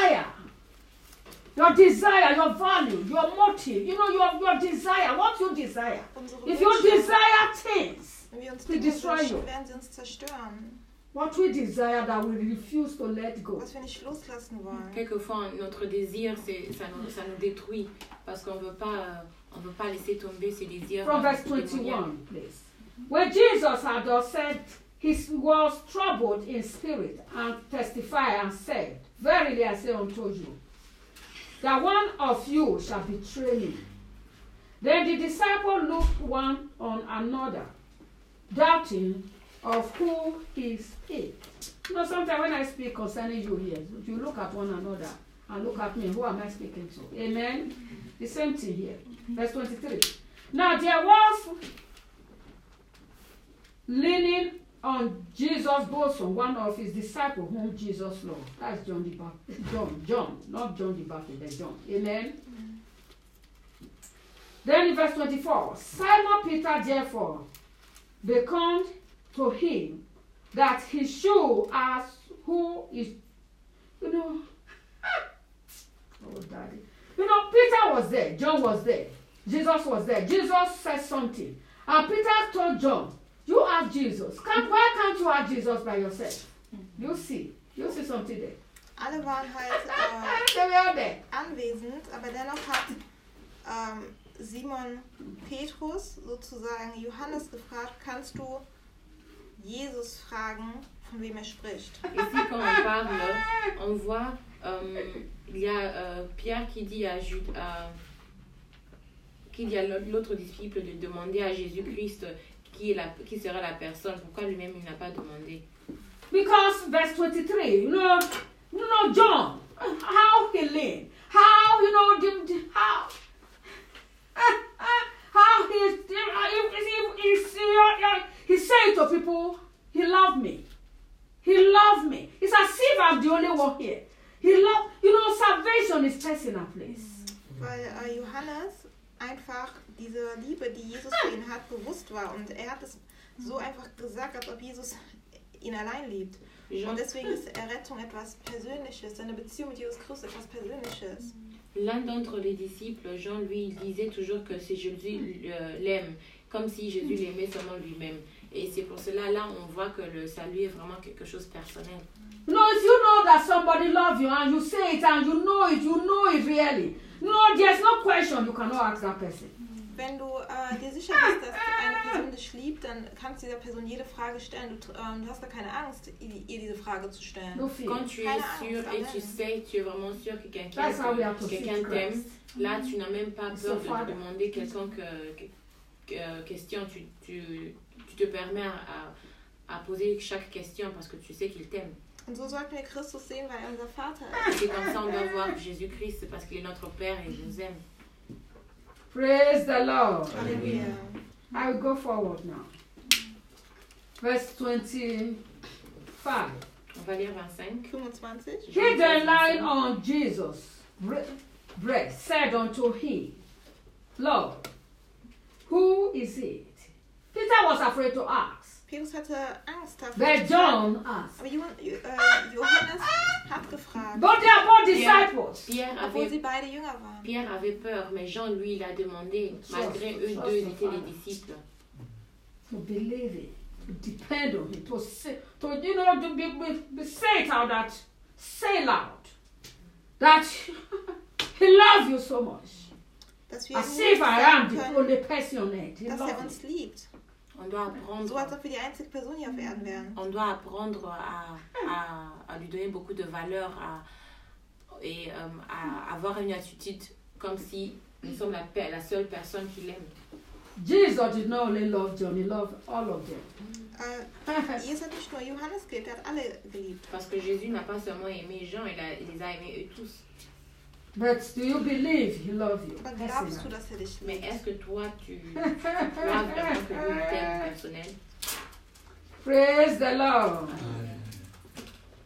desire, your value, your motive, your desire, what you desire. Unsere If you Wünsche, desire things, wenn wir uns to Dinge destroy wünschen, you. werden sie uns zerstören. what we desire that we refuse to let go. Was wir nicht loslassen wollen. Quelquefois, notre désir, ça nous détruit parce qu'on veut pas laisser tomber ces désirs. From verse 21, please. When Jesus had thus said, he was troubled in spirit and testified and said, Verily I say unto you, that one of you shall betray me. Then the disciples looked one on another, doubting of who he spake. Sometimes when I speak concerning you here, you look at one another and look at me. Who am I speaking to? Amen? The same thing here. Verse 23. Now there was leaning on Jesus' bosom one of his disciples whom Jesus loved. That's John the Baptist. John, not John the Baptist, but John. Amen? Then in verse 24, Simon Peter therefore beckoned to him that he should ask who is, oh daddy. Peter was there, John was there, Jesus was there. Jesus said something. And Peter told John, you ask Jesus. Why can't you ask Jesus by yourself? You see something there. Alle waren halt anwesend, aber dennoch hat Simon Petrus sozusagen Johannes gefragt, kannst du Jesus fragen, von wem spricht? Ici, quand on parle, on voit, il y a Pierre qui dit à l'autre disciple de demander à Jésus-Christ qui sera la personne, pourquoi lui-même il n'a pas demandé. Because verse 23, John, how he lived, how he said to people, he loved me. He loved me. It's as if I'm the only one here. He loved, salvation is personal, please. Weil Johannes einfach diese Liebe, die Jesus für ihn hat, bewusst war. Und er hat es so einfach gesagt, als ob Jesus ihn allein liebt. Und deswegen ist Errettung etwas Persönliches, seine Beziehung mit Jesus Christus etwas Persönliches. L'un d'entre les disciples, Jean, lui, il disait toujours que si Jésus l'aime, comme si Jésus l'aimait seulement lui-même. Et c'est pour cela, là, on voit que le salut est vraiment quelque chose de personnel. If you know that somebody loves you and you say it and you know it really. There's no question you cannot ask that person. Wenn du dir sicher bist, dass eine Person dich liebt, dann kannst du dieser Person jede Frage stellen. Du hast da keine Angst, ihr diese Frage zu stellen. Quand tu es sûr et tu sais, tu es vraiment sûr que quelqu'un t'aime, là tu n'as même pas peur de demander quelconque question. Tu te permets à poser chaque question parce que tu sais qu'il t'aime. Und so sollten wir Christus sehen, weil er unser Vater ist. C'est comme ça on doit voir Jésus-Christ, c'est parce qu'il est notre Père et il nous aime. Praise the Lord. Hallelujah. I will go forward now. Verse 25. On va lire 25. 25. He then lying on Jesus' breast said unto him, Lord, who is it? Peter was afraid to ask. Petrus hatte Angst davor. But John asked. Aber Johannes hat gefragt. But they are both disciples. Obwohl sie beide Jünger waren. Pierre avait peur, mais Jean, lui, il a demandé, malgré eux deux, ils étaient les disciples. To believe it, to depend on it, to say it out, say loud, that he loves you so much. Dass wir as if I am the only person on earth. He dass loves uns you. liebt. On doit apprendre. So als ob wir die einzige Person hier auf Erden wären. On doit apprendre à lui donner beaucoup de valeur et à avoir une attitude comme si nous sommes la seule personne qu'il aime. Jesus did not only love John, he loved all of them. Jesus hat nicht nur Johannes geliebt, er hat alle geliebt. Parce que Jésus n'a pas seulement aimé Jean, il les a aimés eux tous. But do you believe he loves you? Aber glaubst du, dass er dich Mais liebt? est-ce que toi, tu crois vraiment que lui t'aime personnel? Praise the Lord.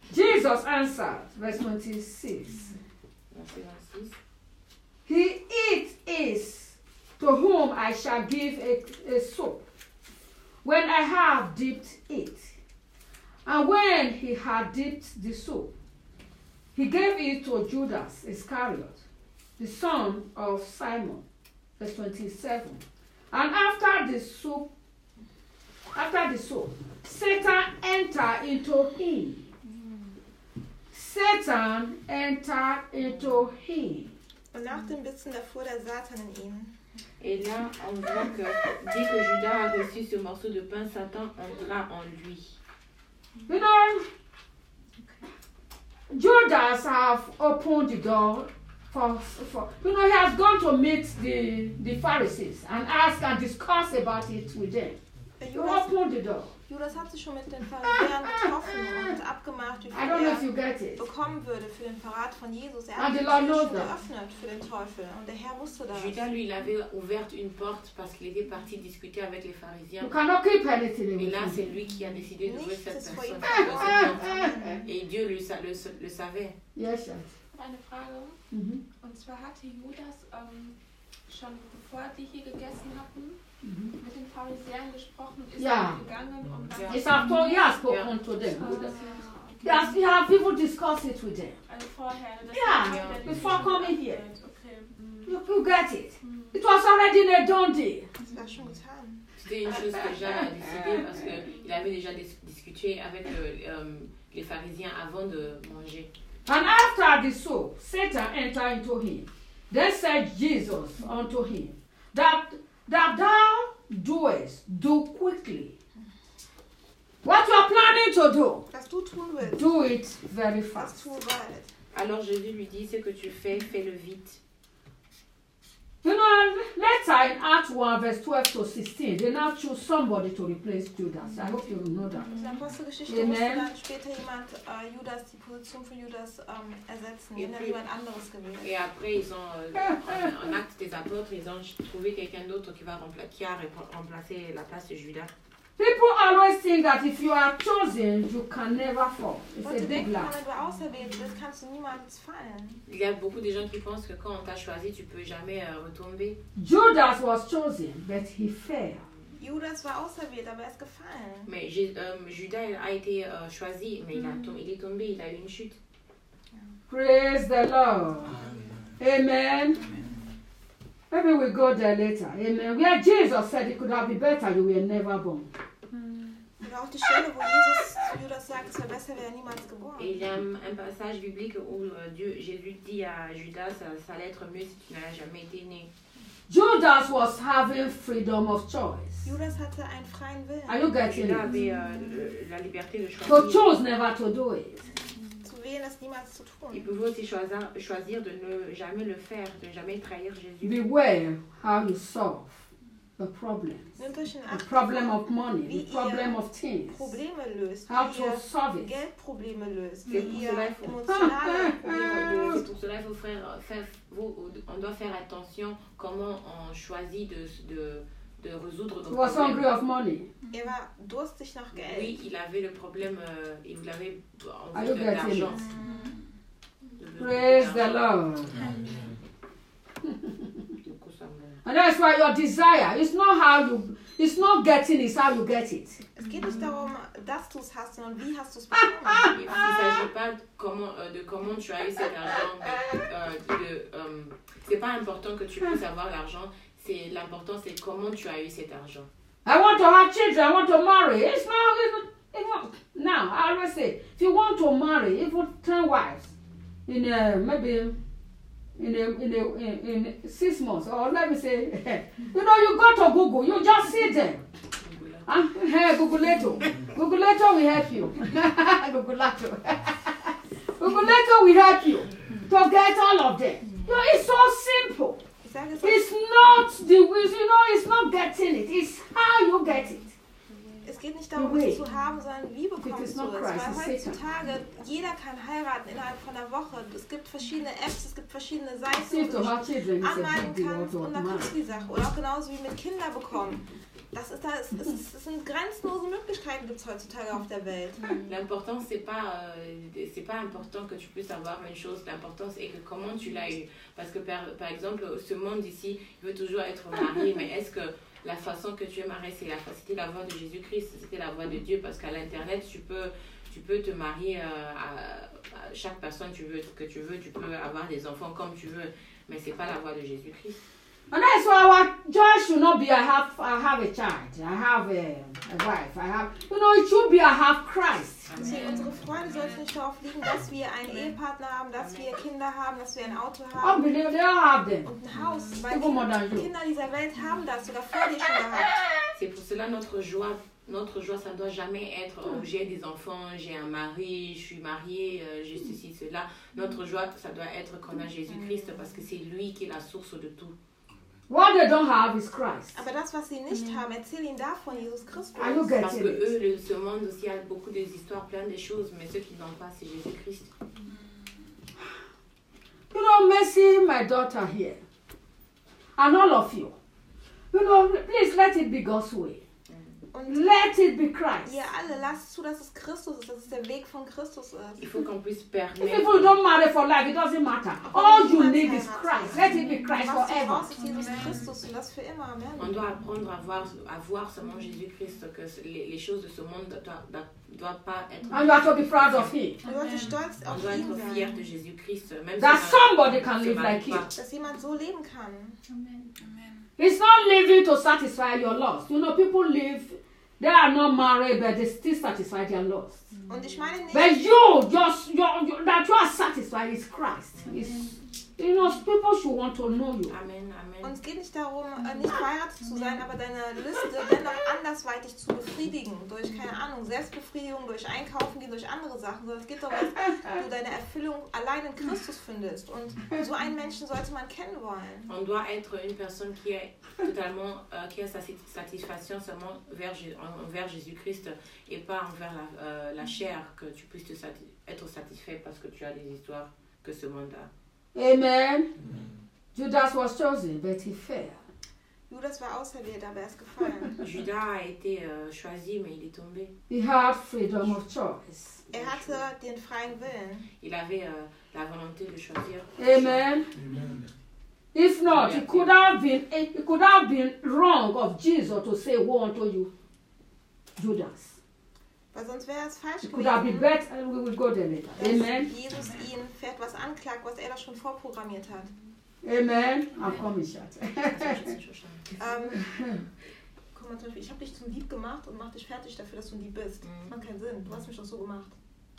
Jesus answered, verse 26. Verset 26. He it is to whom I shall give a soup when I have dipped it. And when he had dipped the soup, he gave it to Judas Iscariot, the son of Simon. Verse 27. And after the soup, Satan entered into him. Satan entered into him. Und nach dem Bissen, da fuhr der Satan in ihn. Et là, on voit que dès que Judas a reçu ce morceau de pain, Satan entra en lui. You know, Judas have opened the door for you know, he has gone to meet the Pharisees and ask and discuss about it with them. He opened the door. Judas hat sich schon mit den Pharisäern getroffen und abgemacht, wie I don't know if viel you get it. bekommen würde für den Verrat von Jesus. Er And hat the die Lord Tür knows schon that. geöffnet für den Teufel und der Herr wusste das. Judas, lui, il avait ouvert une porte parce qu'il était parti discuter avec les pharisiens. You cannot keep anything Et away là, from c'est him. lui qui a décidé d'ouvrir Nichts cette ist vor ihm personne. verborgen. Et Dieu le savait. Yes, sir. Eine Frage. Mhm. Und zwar hatte Judas schon bevor die hier gegessen hatten, Mhm. mit den Pharisäern gesprochen, ist Ja. gegangen und dann. Ja. Yes, after he has spoken to them. Yes, we have people discuss it with them. Also vorher. Das Ja, war wieder die before Geschichte coming here. abgehört. Okay. You get it. It was already a done deal. Das war schon getan. C'était une chose déjà décidée parce qu'il avait déjà discuté avec les pharisiens avant de manger. And after the soup, Satan entered into him. Then said Jesus unto him, that thou doest, do quickly. What you are planning to do, Was du tun willst, do it very das fast. tu bald. Alors Jésus lui dit, ce que tu fais, fais-le vite. You know, later in Acts 1, verse 12 to 16, they now choose somebody to replace Judas. I hope you know that. In der Apostelgeschichte Amen. musste dann später jemand die Position von Judas ersetzen. Die haben dann jemand anderes gewählt. Et après, ils ont, en acte des apôtres, ils ont trouvé quelqu'un d'autre qui a remplacé la place de Judas. People always think that if you are chosen, you can never fall. It's a Leute big denken, lie. wenn du auserwählt bist, kannst du niemals fallen. Il y a beaucoup de gens qui pensent que quand on t'a choisi, tu peux jamais retomber. Judas was chosen, but he fell. Judas war auserwählt, aber er ist gefallen. Mais Judas a été choisi, mais il est tombé, il a eu une chute. Praise the Lord. Amen. Maybe we'll go there later. Amen. Where Jesus said it could have been better, you were never born. Oder auch die Stelle, wo Jesus zu Judas sagt, es wäre besser, wäre er niemals geboren. Et il y a un passage biblique où Jésus dit à Judas, ça allait être mieux si tu n'avais jamais été né. Judas was having freedom of choice. Judas hatte einen freien Willen. Are you getting Judas it? avait la liberté de To choisir. choose never to do it. Zu wählen, es niemals zu Il tun. pouvait aussi choisir de ne jamais le faire, de jamais trahir Jésus. Beware how you solve the problems. Nehmt euch in The Acht, problem of money, wie the problem ihr of things. Probleme löst, How wie to ihr solve it. Geldprobleme löst, C'est wie pour ihr cela qu'il faut- emotionale Probleme löst. C'est pour cela qu'il faut on doit faire attention comment on choisit de résoudre nos He was hungry problèmes. of money. Er war durstig nach Geld. Oui, il avait le problème, il avait Are envie you getting d'argent. it? Praise the Lord. Du coup, ça me- And that's why your desire is not how you, it's not getting, it's how you get it. Es geht nicht darum, dass du es hast, sondern wie hast du es bekommen. Il ne s'agit pas de comment tu as eu cet argent. C'est pas important que tu puisses avoir l'argent. L'important, c'est comment tu as eu cet argent. I want to have children, I want to marry. It's not, now, I always say, if you want to marry, even 10 wives, maybe in 6 months, or let me say, you know, you go to Google, you just see them. Hey, Googleator will help you. Googleator will help you to get all of them. You know, it's so simple. Ich sage es, It's not it's not getting it. It's how you get it. es geht nicht darum, es zu haben, sondern wie bekommst is du not es. Christ, Weil it's Satan. heutzutage, jeder kann heiraten innerhalb von einer Woche. Es gibt verschiedene Apps, es gibt verschiedene Seiten, See, wo to du have dich children is a anmelden big deal kannst to und dann marry. kriegst du die Sache. Oder auch genauso wie mit Kinder bekommen. Das sind grenzenlose Möglichkeiten, gibt es heutzutage auf der Welt. L'important, c'est pas important que tu puisses avoir une chose. L'important, c'est que comment tu l'as eu. Parce que, par exemple, ce monde ici, il veut toujours être marié, mais est-ce que la façon que tu es marié, c'était la voix de Jésus-Christ, c'était la voix de Dieu? Parce qu'à l'Internet, tu peux te marier à chaque personne que tu veux, tu peux avoir des enfants comme tu veux, mais c'est pas la voix de Jésus-Christ. And that's why our joy should not be I have a child, I have a wife, it should be I have Christ. Deswegen unsere Freude sollte nicht darauf liegen, dass wir einen Ehepartner haben, dass wir Kinder haben, dass wir ein Auto haben Unbelievable, they all have them. und ein Haus. Weil Even more than you. Kinder dieser Welt haben das sogar vor dir schon gehabt. C'est pour cela notre joie, ça ne doit jamais être oh, j'ai des enfants, j'ai un mari, je suis mariée, j'ai ceci, cela. Notre joie, ça doit être qu'on a Jésus-Christ parce que c'est lui qui est la source de tout. What they don't have is Christ. Aber das, was sie nicht haben, erzähl ihnen davon, Jesus Christus. Are you Parce getting que it? eux, ce monde aussi a beaucoup d'histoires, plein de choses, mais ceux qui n'ont pas, c'est Jésus-Christ. You know, Mercy, my daughter here, and all of you, please let it be God's way. Und Let it be Christ. ihr alle, lasst zu, dass es Christus ist, dass es der Weg von Christus Il ist. faut qu'on puisse If permettre. people don't marry for life, it doesn't matter. All you need is Christ. Let it be Christ Was du forever. brauchst, ist Jesus Christus und das für immer. On Amen. doit apprendre à voir seulement Jésus-Christ, que les choses de ce monde ne doivent pas être. And you have to be proud of Him. Du solltest stolz On auf doit ihn être fier sein, de Jésus-Christ, même That si on somebody can se live marie like Him. pas. dass jemand so leben kann. Amen. It's not living to satisfy your lust. People live, they are not married, but they still satisfy their lust. Und ich meine nicht, But you, that you are satisfied is Christ. People should want to know you. Amen, amen. uns geht nicht darum, nicht verheiratet zu sein, aber deine Liste dennoch andersweitig zu befriedigen. Durch, keine Ahnung, Selbstbefriedigung, durch Einkaufen gehen, durch andere Sachen. Sondern es geht darum, dass du deine Erfüllung allein in Christus findest. Und so einen Menschen sollte man kennen wollen. On doit être une personne qui est totalement, qui a sa satisfaction seulement envers Jésus-Christ et pas envers la chair, que tu puisses être satisfait parce que tu as des histoires que ce monde a. Amen. Judas was chosen, but he failed. Judas war auserwählt, aber er ist gefallen. Judas a été choisi, mais il est tombé. He had freedom of choice. Er hatte den freien Willen. Il avait la volonté de choisir. Amen. If not, it could have been wrong of Jesus to say, woe unto you, Judas. Weil sonst wäre es falsch It could have been gewesen, better, and we will go there later. dass Amen. Jesus ihn für etwas anklagt, was er da schon vorprogrammiert hat. Amen. I'm coming, shut. Guck mal, zum Beispiel, ich habe dich zum Dieb gemacht und mach dich fertig dafür, dass du ein Dieb bist. Das macht keinen Sinn. Du hast mich doch so gemacht.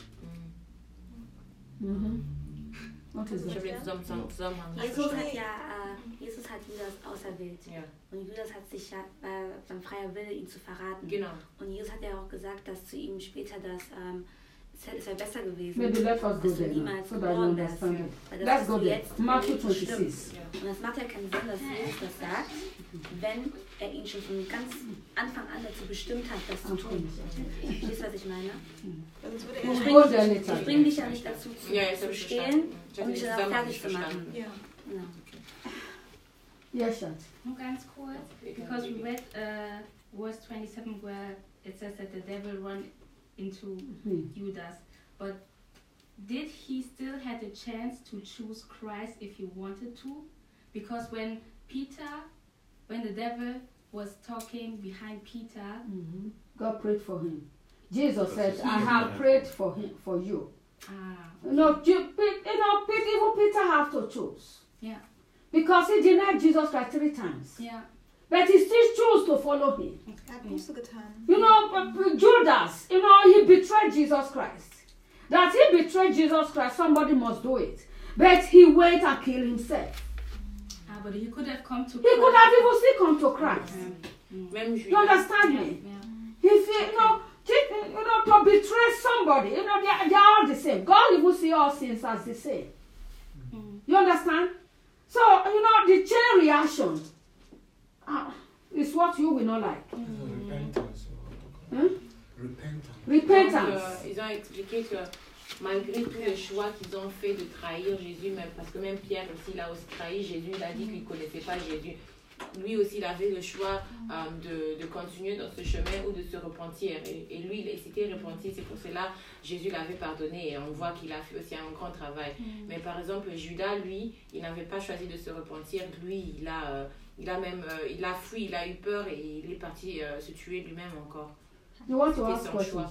What is Ich that? habe den Zusammenhang nicht Jesus verstanden. Jesus hat Judas auserwählt. Ja. Und Judas hat sich ja beim freier Wille, ihn zu verraten. Genau. Und Jesus hat ja auch gesagt, dass zu ihm später es wäre besser gewesen, Maybe let us go dass du there now, niemals so that you geboren wärst. understand it. Weil das, Let's was go du there. jetzt Matthew erlebst, 26. stimmt. Und es macht ja keinen Sinn, dass Jesus das sagt, wenn er ihn schon von ganz Anfang an dazu bestimmt hat, das zu tun. Verstehst du, was ich meine? Sonst würde We'll er go there later. Ich bringe dich ja nicht dazu Ja, jetzt zu habe ich stehlen, verstanden. Ich um hatte dich den danach Zusammenhang fertig nicht zu machen. verstanden. Ja. Genau. Yes, shut. Nur ganz kurz, because we read verse 27 where it says that the devil run into Judas, but did he still had a chance to choose Christ if he wanted to? Because when the devil was talking behind Peter, God prayed for him. Jesus said, I have prayed for him, for you. Even Peter have to choose. Yeah. Because he denied Jesus Christ 3 times. Yeah. But he still chose to follow him. Er hat Buße getan. Judas, he betrayed Jesus Christ. That he betrayed Jesus Christ, somebody must do it. But he went and killed himself. But he could have come to He could have even still come to Christ. Même You Judas. understand Yeah, me? yeah. If to betray somebody, they are all the same. God even see all sins as the same. You understand? So, the chain reaction is what you will not like. Repentance. Repentance. Repentance. Ils ont expliqué que malgré tous les choix qu'ils ont fait de trahir Jésus, même parce que même Pierre aussi, il a aussi trahi Jésus, il a dit qu'il ne connaissait pas Jésus. lui aussi, il avait le choix de continuer dans ce chemin ou de se repentir. Et lui, il s'était repenti, c'est pour cela Jésus l'avait pardonné. Et on voit qu'il a fait aussi un grand travail. Mais par exemple, Judas, lui, il n'avait pas choisi de se repentir. Lui, il a fui, il a eu peur et il est parti se tuer lui-même encore. C'était son choix.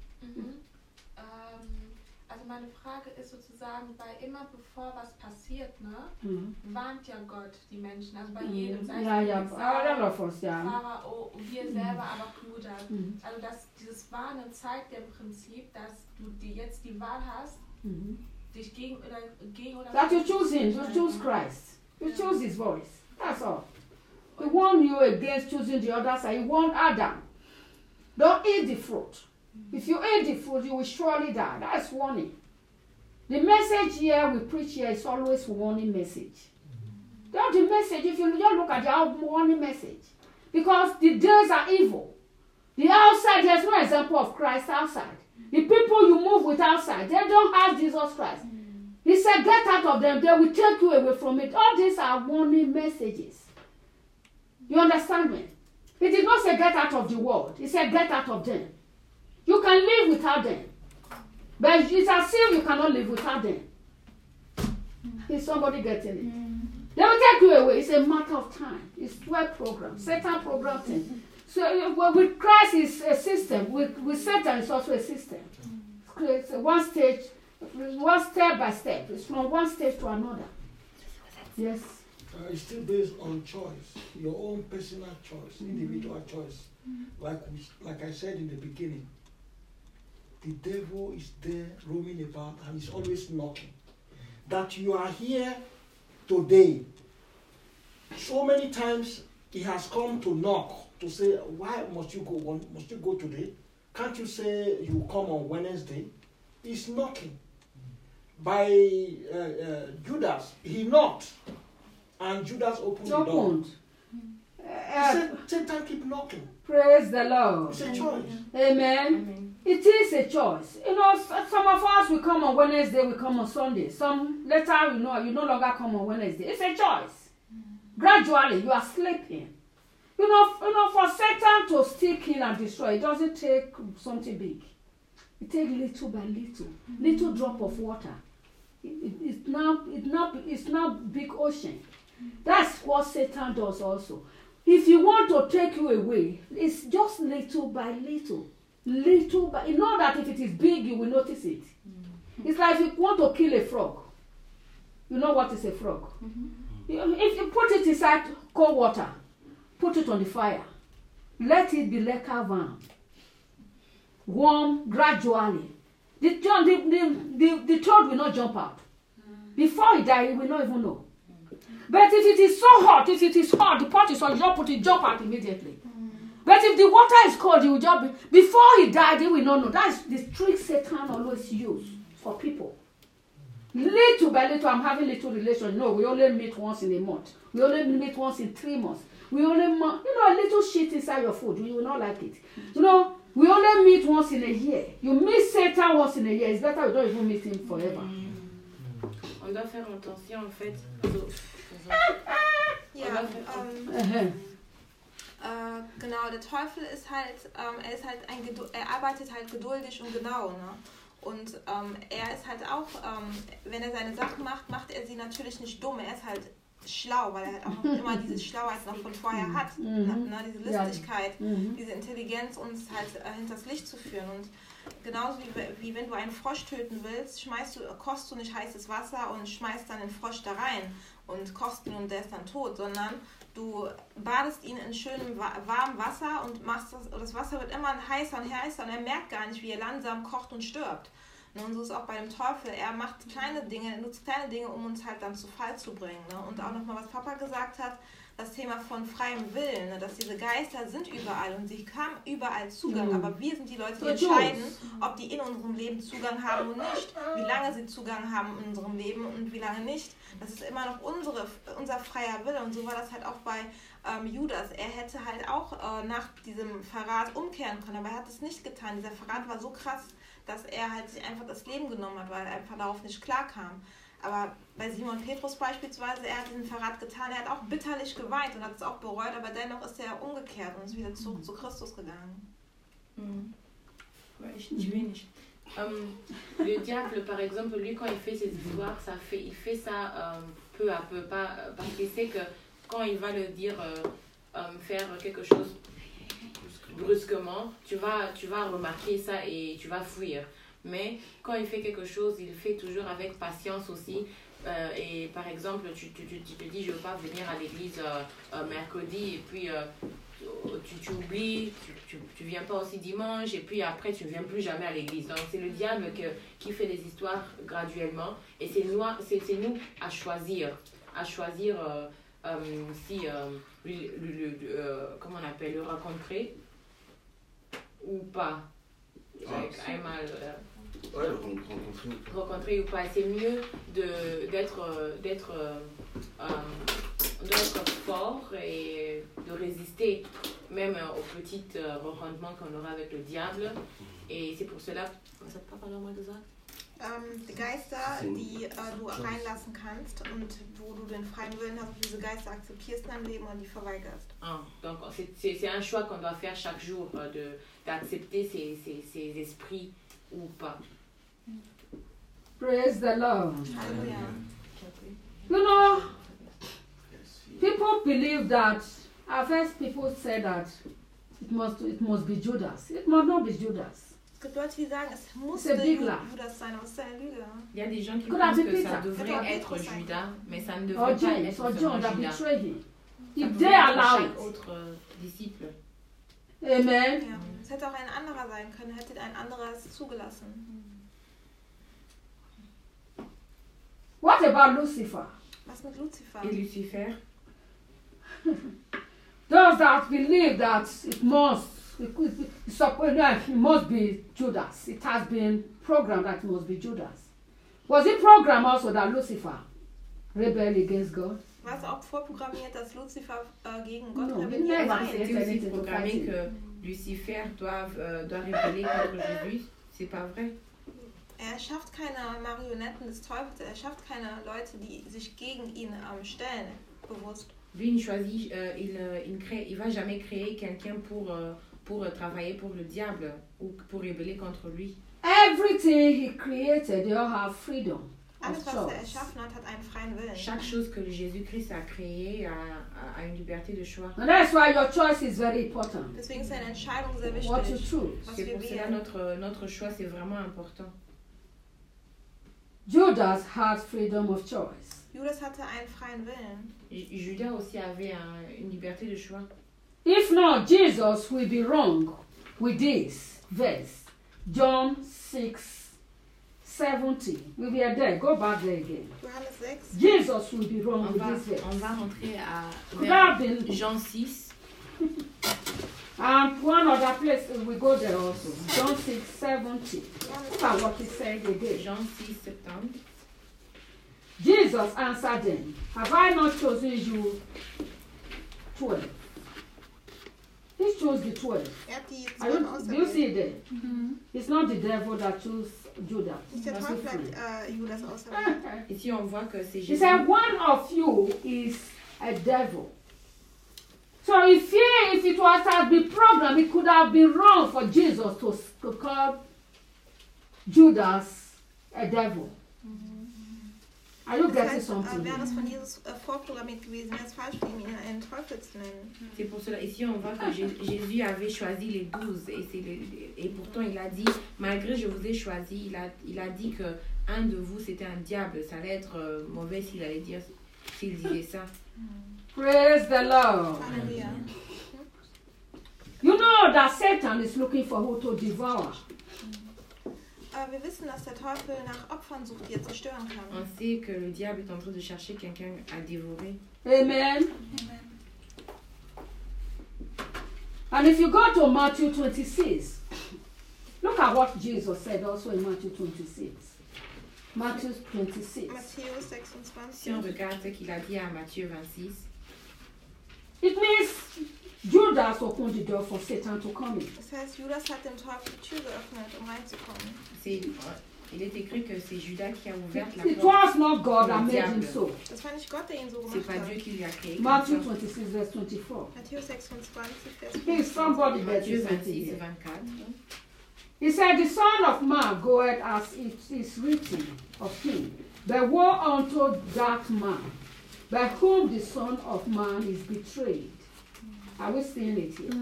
Also meine Frage ist sozusagen, weil immer bevor was passiert, ne, warnt ja Gott die Menschen, also bei jedem, sei es Pharao, wir selber, aber Judas. Also dieses Warnen zeigt ja im Prinzip, dass du jetzt die Wahl hast, dich gegen oder that you choose him, you choose Christ. You choose his voice. That's all. He warned you against choosing the other side. He warned Adam. Don't eat the fruit. If you eat the fruit, you will surely die. That's warning. The message here we preach here is always warning message. That's the message. If you just look at the warning message, because the days are evil. The outside, there's no example of Christ outside. The people you move with outside, they don't have Jesus Christ. He said, get out of them. They will take you away from it. All these are warning messages. You understand me? He did not say get out of the world. He said get out of them. You can live without them. But it's as if you cannot live without them. Is somebody getting it? They will take you away. It's a matter of time. It's 12 programs. Satan programmed him. So with Christ is a system. With Satan it's also a system. It's one stage, one step by step. It's from one stage to another. Yes. It's still based on choice, your own personal choice, individual choice. Like I said in the beginning, the devil is there roaming about and he's always knocking. That you are here today, so many times he has come to knock, to say, why must you go? Must you go today? Can't you say you come on Wednesday? He's knocking. By Judas, he knocked. And Judas opened the door. Satan keep knocking. Praise the Lord. It's a choice. Amen. It is a choice. You know, some of us we come on Wednesday, we come on Sunday. Some later, you no longer come on Wednesday. It's a choice. Gradually, you are sleeping. You know, for Satan to steal, kill, and destroy, it doesn't take something big. It takes little by little drop of water. It's now big ocean. That's what Satan does also. If you want to take you away, it's just little by little. You know that if it is big, you will notice it. It's like if you want to kill a frog. You know what is a frog? If you put it inside cold water, put it on the fire, let it be like a warm gradually. The toad will not jump out. Before he dies, he will not even know. But if it is so hot, the pot is hot, you just jump out immediately. But if the water is cold, he will jump. Before he died, he will not know. That's the trick Satan always uses for people. Little by little, I'm having little relation. No, we only meet once in a month. We only meet once in 3 months. We only, a little shit inside your food. You will not like it. We only meet once in a year. You meet Satan once in a year. It's better you don't even meet him forever. On doit faire attention en fait. Genau, der Teufel ist halt, er arbeitet halt geduldig und genau, ne? Und er ist halt auch, wenn er seine Sachen macht er sie natürlich nicht dumm, er ist halt schlau, weil er halt auch noch immer diese Schlauheit noch von vorher hat, ne? Diese Listigkeit, diese Intelligenz, uns halt hinters Licht zu führen. Und genauso wie wenn du einen Frosch töten willst, kochst du nicht heißes Wasser und schmeißt dann den Frosch da rein und kochst ihn und der ist dann tot, sondern du badest ihn in schönem warmem Wasser und das Wasser wird immer heißer und heißer und er merkt gar nicht, wie er langsam kocht und stirbt. Und so ist es auch bei dem Teufel. Er macht nutzt kleine Dinge, um uns halt dann zu Fall zu bringen. Ne? Und auch nochmal, was Papa gesagt hat, das Thema von freiem Willen, ne? Dass diese Geister sind überall und sie haben überall Zugang, aber wir sind die Leute, die entscheiden, ob die in unserem Leben Zugang haben und nicht, wie lange sie Zugang haben in unserem Leben und wie lange nicht. Das ist immer noch unser freier Wille und so war das halt auch bei Judas. Er hätte halt auch nach diesem Verrat umkehren können, aber er hat es nicht getan. Dieser Verrat war so krass, dass er halt sich einfach das Leben genommen hat, weil er einfach darauf nicht klar kam. Aber bei Simon Petrus beispielsweise, er hat diesen Verrat getan, er hat auch bitterlich geweint und hat es auch bereut, aber dennoch ist er umgekehrt und ist wieder zurück zu Christus gegangen. Ouais, je vais nicht. Le diable, par exemple, lui, quand il fait ses histoires, il fait ça peu à peu, parce qu'il sait que quand il va le dire faire quelque chose brusquement, tu vas remarquer ça et tu vas fuir. Mais quand il fait quelque chose, il le fait toujours avec patience aussi. Et par exemple, tu te dis, je ne veux pas venir à l'église mercredi, et puis tu oublies, tu viens pas aussi dimanche, et puis après tu ne viens plus jamais à l'église. Donc c'est le diable qui fait des histoires graduellement, et c'est nous à choisir si comment on appelle, le rencontrer ou pas. Ouais, rencontrer ou pas. C'est mieux d'être fort et de résister même aux petits rencontrements qu'on aura avec le diable. Et c'est pour cela, was hat Papa nochmal gesagt? Die Geister, die du reinlassen kannst und wo du den freien Willen hast, diese Geister akzeptierst in deinem Leben und die verweigerst. Donc c'est un choix qu'on doit faire chaque jour, d'accepter ces esprits ou pas. Praise the Lord. Hallelujah. You know, people believe that, at first people say that it must be Judas. It must not be Judas. Es gibt Leute, die sagen, es muss Judas sein, aber es ist eine Lüge. Il y a des gens qui pensent que ça devrait être Judas, mais ça ne devrait pas être seulement Judas. If they allow it. Autre disciple. Amen. Ja. Es hätte auch ein anderer sein können, hätte ein anderer es zugelassen. What about Lucifer? Was mit Lucifer? Et Lucifer? Those that believe that it must be Judas. It has been programmed that it must be Judas. Was it programmed also that Lucifer rebelled against God? War es auch vorprogrammiert, dass Lucifer gegen Gott No, rebelliert? C'est aussi programmé que Lucifer doit rébeller contre Jésus. C'est pas vrai. Er schafft keine Marionetten des Teufels, er schafft keine Leute, die sich gegen ihn stellen, bewusst. Lui, il choisit, il va jamais créer quelqu'un pour travailler pour le diable ou pour rebeller contre lui. Everything he created, they all have freedom. Alles, was erschaffen hat, hat einen freien Willen. Chaque chose que Jésus-Christ a créée a une liberté de choix. And that's why your choice is very important. Deswegen ist eine Entscheidung sehr wichtig. What you choose. C'est pour cela notre choix, c'est vraiment important. Judas had freedom of choice. Judas hatte einen freien Willen. Judas aussi avait une liberté de choix. If not, Jesus will be wrong with this verse. John 6:70. We were there. Go back there again. Johannes 6. Jesus will be wrong with this verse. On va rentrer vers Jean 6. And one other place, we go there also. John 6:70. Look at what he said again. Jean 6:70. Jesus answered them, have I not chosen you 12? He chose the 12. Do you see it there? Mm-hmm. It's not the devil that chose Judas. Ici, on voit que c'est Jésus. He said, one of you is a devil. So if it was to be programmed, it could have been wrong for Jesus to call Judas a devil. Mm-hmm. Are you getting something? Wäre das von Jesus vorprogrammiert gewesen, wäre es falsch für ihn, einen Teufel zu nennen. C'est pour cela, ici on voit que Jésus avait choisi les 12 et pourtant il a dit, malgré je vous ai choisi, il a dit que un de vous c'était un diable. Ça allait être mauvais s'il disait ça. Praise the Lord. Hallelujah. You know that Satan is looking for who to devour. Wir wissen, dass der Teufel nach Opfern sucht, die er zerstören kann. On sait que le diable est en train de chercher quelqu'un à dévorer. Amen. Amen. And if you go to Matthew 26, look at what Jesus said also in Matthew 26. Matthew 26. Matthäus 26. Si on regarde ce qu'il a dit à Matthieu 26, it means Judas opened the door for Satan to come in. Das heißt, Judas hat dem Teufel die Tür geöffnet, reinzukommen. Il est écrit que c'est Judas qui a ouvert la It porte. was not God that made him so. Das war nicht Gott, der ihn so C'est gemacht pas Dieu hat. qui lui a créé. Matthew 26, verse 24. Matthäus 26, Vers Here's somebody that Matthieu is 26 et 24. He said, the Son of Man goeth as it is written of him. But woe unto that man, by whom the Son of Man is betrayed. Are we seeing it here?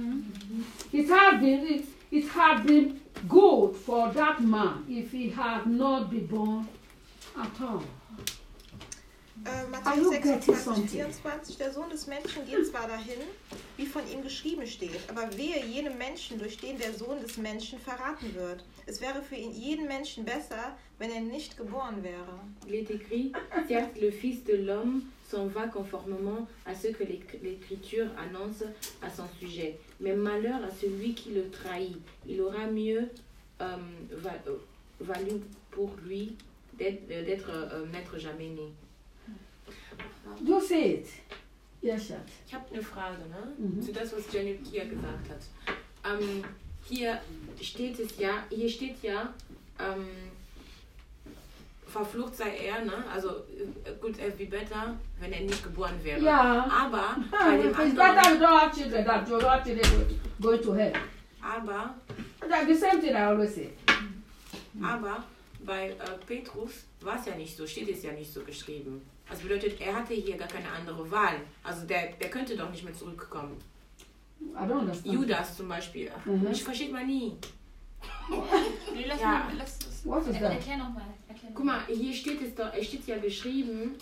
It had been good for that man if he had not been born at all. Matthäus 26, 24, der Sohn des Menschen geht zwar dahin, wie von ihm geschrieben steht, aber wehe jenem Menschen, durch den der Sohn des Menschen verraten wird. Es wäre für ihn jeden Menschen besser, wenn er nicht geboren wäre. Il est écrit, certes le Fils de l'homme s'en va conformément à ce que l'Écriture annonce à son sujet. Mais malheur à celui qui le trahit. Il aura mieux valu pour lui n'être jamais né. You see it? Yes, sir. Ich habe eine Frage, ne? Zu das, was Jenny hier gesagt hat. Hier steht ja, verflucht sei er, ne? Also gut, es wäre besser, wenn er nicht geboren wäre. Ja. Aber bei dem It's better anderen, you don't have children that you're not going to hell. aber That's the same thing I always say. Aber bei Petrus war es ja nicht so, steht es ja nicht so geschrieben. Also bedeutet, er hatte hier gar keine andere Wahl. Also der könnte doch nicht mehr zurückkommen. I don't understand. Judas zum Beispiel. Ich verstehe mal nie. Ja. What is that? Erklär nochmal. Guck mal, hier steht es ja geschrieben,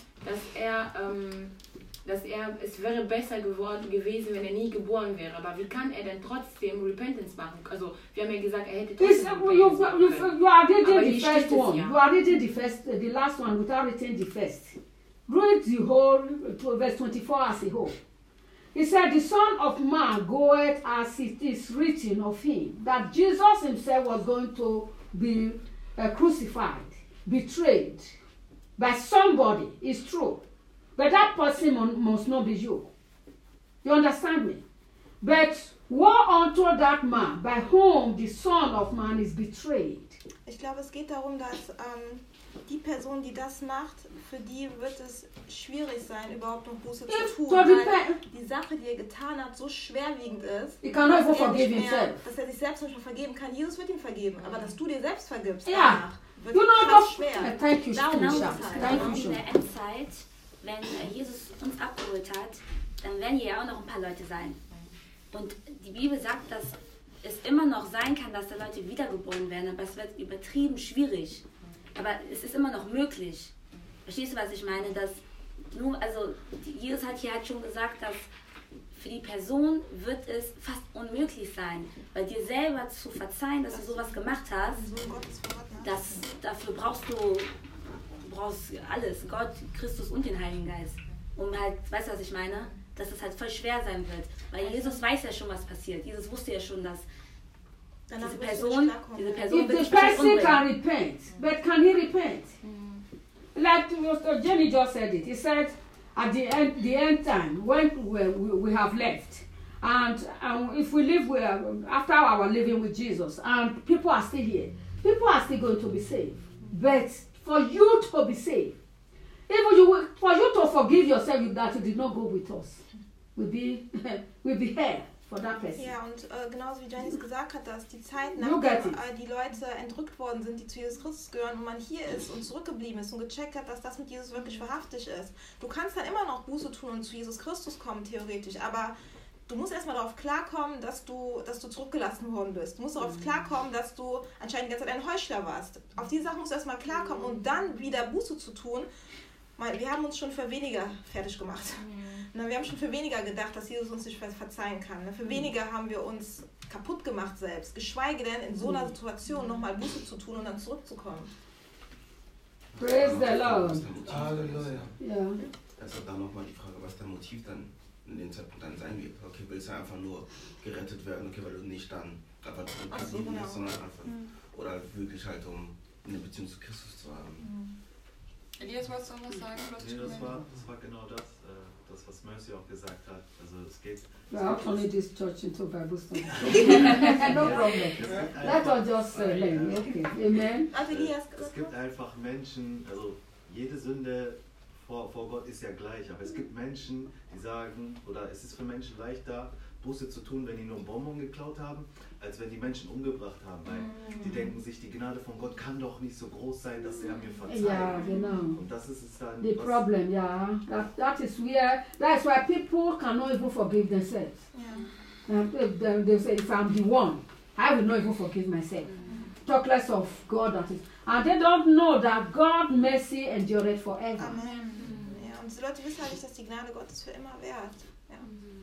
dass es wäre besser gewesen, wenn er nie geboren wäre. Aber wie kann er denn trotzdem Repentance machen? Also wir haben ja gesagt, er hätte trotzdem Repentance machen können. You are reading Aber the hier first steht es one. ja. You are reading the last one without reading the first. Read the whole verse 24 as a whole. He said, the Son of Man goeth as it is written of him, that Jesus himself was going to be crucified, betrayed by somebody. It's true. But that person must not be you. You understand me? But woe unto that man by whom the Son of Man is betrayed. Ich glaube, es geht darum, dass die Person, die das macht, für die wird es schwierig sein, überhaupt noch Buße zu tun, weil die Sache, die er getan hat, so schwerwiegend ist, dass er sich selbst nicht mehr vergeben kann. Jesus wird ihm vergeben, aber dass du dir selbst vergibst, danach, wird krass schwer. Thank you, Darum ist Thank in der Endzeit, wenn Jesus uns abgeholt hat, dann werden hier ja auch noch ein paar Leute sein. Und die Bibel sagt, dass es immer noch sein kann, dass da Leute wiedergeboren werden, aber es wird übertrieben schwierig. Aber es ist immer noch möglich. Verstehst du, was ich meine? Jesus hat hier halt schon gesagt, dass für die Person wird es fast unmöglich sein. Weil dir selber zu verzeihen, dass du sowas gemacht hast, dafür brauchst du alles, Gott, Christus und den Heiligen Geist. Um halt, weißt du, was ich meine? Dass es halt voll schwer sein wird. Weil Jesus weiß ja schon, was passiert. Jesus wusste ja schon, dass diese Person if the person can repent, but can he repent? Like Jenny just said it. He said at the end time, when we have left, and if we live after our living with Jesus, and people are still here, people are still going to be saved. But for you to be saved, even for you to forgive yourself that you did not go with us, will be hell. Ja, und genauso wie Jenny es gesagt hat, dass die Zeit, nachdem die Leute entrückt worden sind, die zu Jesus Christus gehören, und man hier ist und zurückgeblieben ist und gecheckt hat, dass das mit Jesus wirklich wahrhaftig ist. Du kannst dann immer noch Buße tun und zu Jesus Christus kommen, theoretisch, aber du musst erstmal darauf klarkommen, dass du zurückgelassen worden bist. Du musst darauf klarkommen, dass du anscheinend die ganze Zeit ein Heuchler warst. Auf die Sache musst du erstmal klarkommen und dann wieder Buße zu tun. Wir haben uns schon für weniger fertig gemacht. Wir haben schon für weniger gedacht, dass Jesus uns nicht verzeihen kann. Für weniger haben wir uns kaputt gemacht selbst. Geschweige denn, in so einer Situation nochmal Buße zu tun und dann zurückzukommen. Praise the Lord. Halleluja. Ja. Also dann nochmal die Frage, was dein Motiv dann in dem Zeitpunkt dann sein wird. Okay, willst du einfach nur gerettet werden, okay, weil du nicht dann einfach zurückgeblieben bist, sondern einfach, oder wirklich halt, um eine Beziehung zu Christus zu haben. Elias, wolltest du noch was sagen? Nee, das war genau das. das, was Mercy auch gesagt hat. Also es geht... We are turning this church into Bible study. No problem. Let us just learn. Okay. Amen. Es gibt einfach Menschen, also jede Sünde vor Gott ist ja gleich, aber es gibt Menschen, die sagen, oder es ist für Menschen leichter, Buße zu tun, wenn die nur einen Bonbon geklaut haben, als wenn die Menschen umgebracht haben, weil die denken sich, die Gnade von Gott kann doch nicht so groß sein, dass er mir verzeiht. Ja, genau. Und das ist es dann. The problem, yeah. That's why people cannot even forgive themselves. Yeah. They say, if I'm the one, I will not even forgive myself. Talk less of God that is. And they don't know that God's mercy endureth forever. Amen. Ja, und die Leute wissen halt nicht, dass die Gnade Gottes für immer währt. Ja.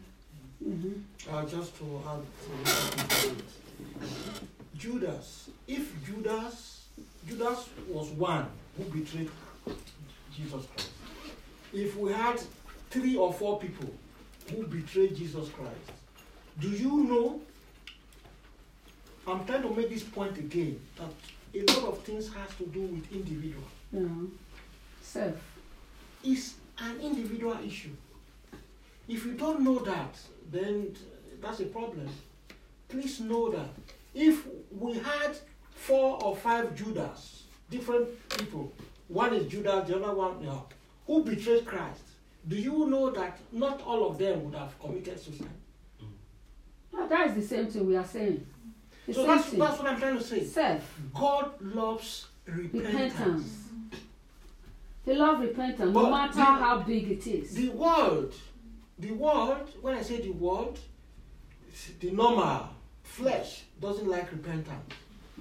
Just to add to Judas, if Judas was one who betrayed Jesus Christ, if we had 3 or 4 people who betrayed Jesus Christ, do you know, I'm trying to make this point again, that a lot of things has to do with individual. Yeah. Self. It's an individual issue. If you don't know that, then that's a problem. Please know that if we had 4 or 5 Judas, different people, one is Judas, the other one, who betrayed Christ, do you know that not all of them would have committed suicide? No, that is the same thing we are saying. So that's what I'm trying to say. Self. God loves repentance. He loves repentance, no matter how big it is. The world, when I say the world, the normal flesh doesn't like repentance.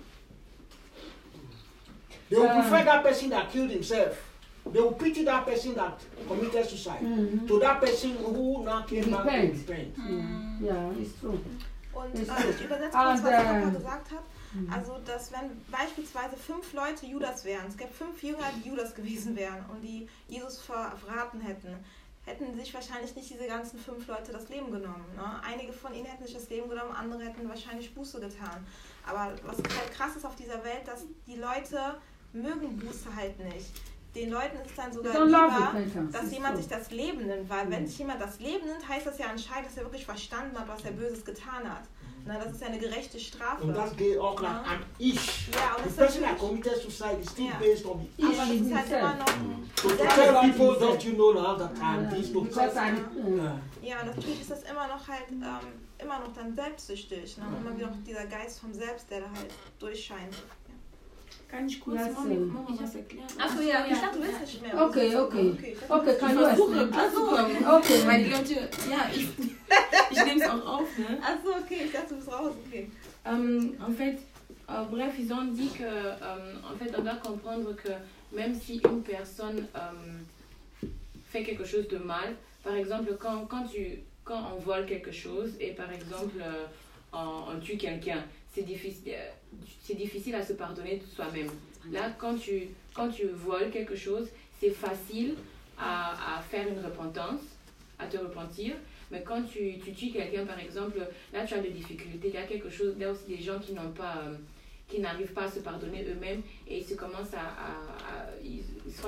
They will prefer that person that killed himself. They will pity that person that committed suicide to that person who now came back to repent. Yeah, it's true. Und ich übersetze kurz, was Papa gesagt hat. Also, dass wenn beispielsweise 5 Leute Judas wären, es gäbe 5 Jünger, die Judas gewesen wären und die Jesus verraten hätten sich wahrscheinlich nicht diese ganzen 5 Leute das Leben genommen. Ne? Einige von ihnen hätten sich das Leben genommen, andere hätten wahrscheinlich Buße getan. Aber was halt krass ist auf dieser Welt, dass die Leute mögen Buße halt nicht. Den Leuten ist dann sogar lieber, dass jemand sich das Leben nimmt, weil wenn sich jemand das Leben nimmt, heißt das ja anscheinend, dass er wirklich verstanden hat, was er Böses getan hat. Na, das ist ja eine gerechte Strafe. Und das geht auch nach an Ich. Ja, und the person that committed suicide is still based on the Ich. Aber das ist halt immer noch... So tell people, don't you know now that I'm this to Ja, und natürlich ist das immer noch halt, immer noch dann selbstsüchtig. Ne? Immer wieder noch dieser Geist vom Selbst, der da halt durchscheint. Kann ich kurz Mama was erklären? Achso, ja, ich dachte, du willst nicht mehr. Okay, kann du versuchen, okay. Weil die Leute, ja, ich nehme es auch auf, ne? Achso, okay, ich dachte, du bist raus, okay. En fait, bref, ils ont dit que, en fait, on doit comprendre que même si une personne fait quelque chose de mal, par exemple, quand on vole quelque chose et par exemple, on tue quelqu'un, c'est difficile à se pardonner de soi-même. Là, quand tu voles quelque chose, c'est facile à faire une repentance, à te repentir. Mais quand tu tues quelqu'un, par exemple, là, tu as des difficultés. Il y a quelque chose, il y a aussi des gens qui n'arrivent pas à se pardonner eux-mêmes et ils se commencent ils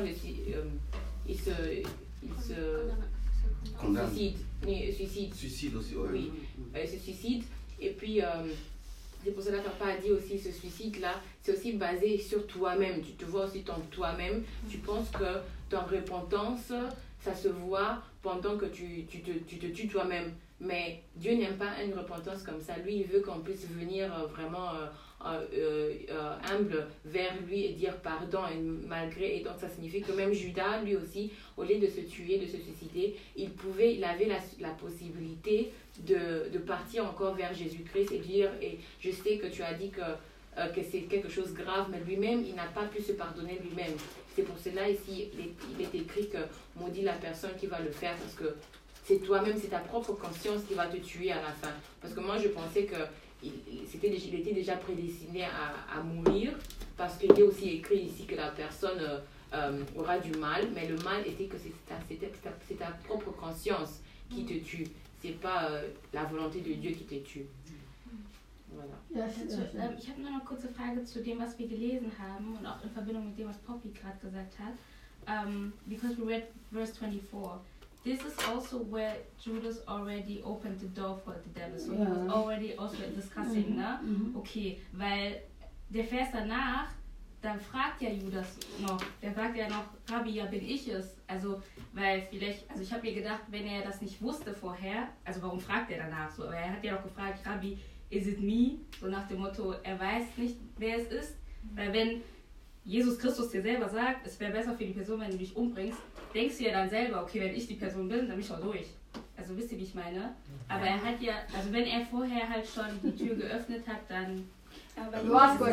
suicide aussi, ouais. Oui, ils se suicident. Et puis, c'est pour cela que papa a dit aussi, ce suicide-là, c'est aussi basé sur toi-même. Tu te vois aussi toi-même. Tu penses que ton repentance, ça se voit pendant que tu te tues toi-même. Mais Dieu n'aime pas une repentance comme ça. Lui, il veut qu'on puisse venir vraiment humble vers lui et dire pardon malgré. Et donc, ça signifie que même Judas, lui aussi, au lieu de se tuer, de se suicider, il avait la possibilité de partir encore vers Jésus-Christ et dire, et je sais que tu as dit que c'est quelque chose de grave, mais lui-même, il n'a pas pu se pardonner lui-même. C'est pour cela ici, il est écrit que maudit la personne qui va le faire, parce que c'est toi-même, c'est ta propre conscience qui va te tuer à la fin. Parce que moi, je pensais qu'il était déjà prédestiné à mourir, parce qu'il est aussi écrit ici que la personne aura du mal, mais le mal était que c'est ta propre conscience qui te tue. C'est pas la volonté de Dieu qui te tue. Voilà. Ich habe noch eine kurze Frage zu dem, was wir gelesen haben und auch in Verbindung mit dem, was Poppy gerade gesagt hat. Because we read verse 24. this is also where Judas already opened the door for the devil. So he was already also discussing, ne? Okay, weil der Vers danach, dann fragt ja Judas noch, der sagt ja noch, Rabbi, ja bin ich es. Also, weil vielleicht, also ich habe mir gedacht, wenn er das nicht wusste vorher, also warum fragt er danach so? Aber er hat ja auch gefragt, Rabbi, is it me? So nach dem Motto, er weiß nicht, wer es ist. Weil wenn Jesus Christus dir selber sagt, es wäre besser für die Person, wenn du dich umbringst, denkst du ja dann selber, okay, wenn ich die Person bin, dann bin ich auch durch. Also wisst ihr, wie ich meine? Aber er hat ja, also wenn er vorher halt schon die Tür geöffnet hat, dann... Bei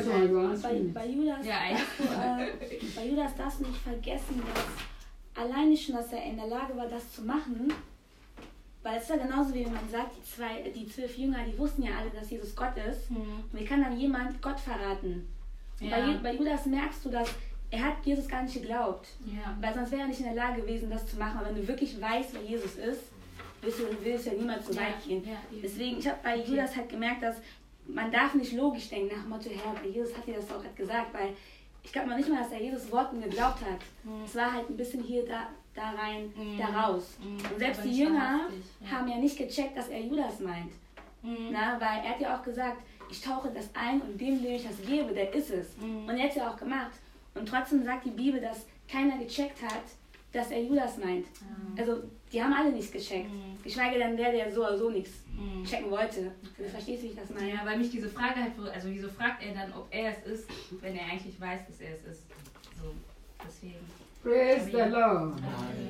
Judas darfst du nicht vergessen, dass alleine schon, dass er in der Lage war, das zu machen, weil es ist ja genauso, wie man sagt, die 12 Jünger, die wussten ja alle, dass Jesus Gott ist. Und wie kann dann jemand Gott verraten? Ja. Bei Judas merkst du, dass er hat Jesus gar nicht geglaubt. Ja. Weil sonst wäre er nicht in der Lage gewesen, das zu machen. Aber wenn du wirklich weißt, wer Jesus ist, willst du ja niemals so weit gehen. Ja. Deswegen, ich habe bei Judas halt gemerkt, dass man darf nicht logisch denken nach dem Motto, Herr, Jesus hat dir das auch gerade gesagt, weil ich glaube noch nicht mal, dass er Jesus Worten geglaubt hat. Es war halt ein bisschen hier, da rein, da raus. Und selbst die Jünger haben ja nicht gecheckt, dass er Judas meint. Na, weil er hat ja auch gesagt, ich tauche das ein und dem ich das gebe, der ist es. Und er hat es ja auch gemacht. Und trotzdem sagt die Bibel, dass keiner gecheckt hat, dass er Judas meint. Also die haben alle nichts gecheckt. Geschweige denn der so oder so nichts checken wollte. Du verstehst, wie ich das meine? Ja, weil mich diese Frage halt, also wieso fragt er dann, ob er es ist, wenn er eigentlich weiß, dass er es ist. So, deswegen. Praise the Lord.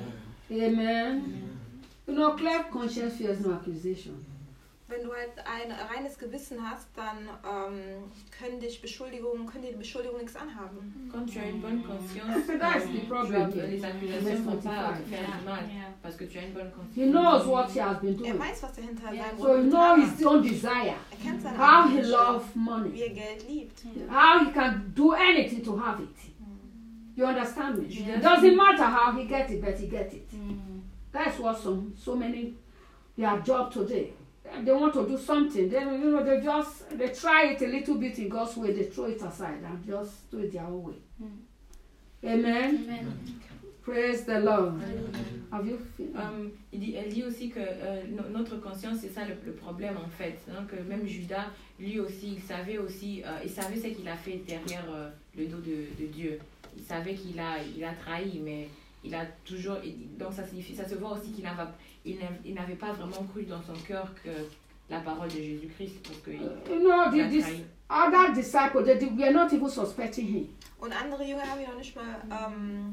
Amen. You know, clear conscience fears no accusation. Wenn du halt ein reines Gewissen hast, dann können dir Beschuldigungen nichts anhaben. Quand tu as une bonne conscience, les accusations vont pas te faire du mal, parce que tu as une bonne conscience. He knows what he has been doing. Weiß, was dahinter sein So he knows his own desire, how he loves money, wie Geld liebt, how he can do anything to have it. You understand me? It doesn't matter how he gets it, but he gets it. That's what so many their job today. They want to do something. Then they try it a little bit in God's way. They throw it aside and just do it their own way. Amen. Amen. Praise the Lord. Have you elle dit aussi que notre conscience, c'est ça le problème en fait. Donc même Judas, lui aussi, il savait ce qu'il a fait derrière le dos de Dieu. Il savait qu'il a trahi, mais il a toujours, donc ça se voit aussi qu'il n'avait pas vraiment cru dans son cœur que la parole de Jésus-Christ, parce que il a trahi. Other disciples, they were not even suspecting him. Und andere Jünger haben ihn noch nicht mal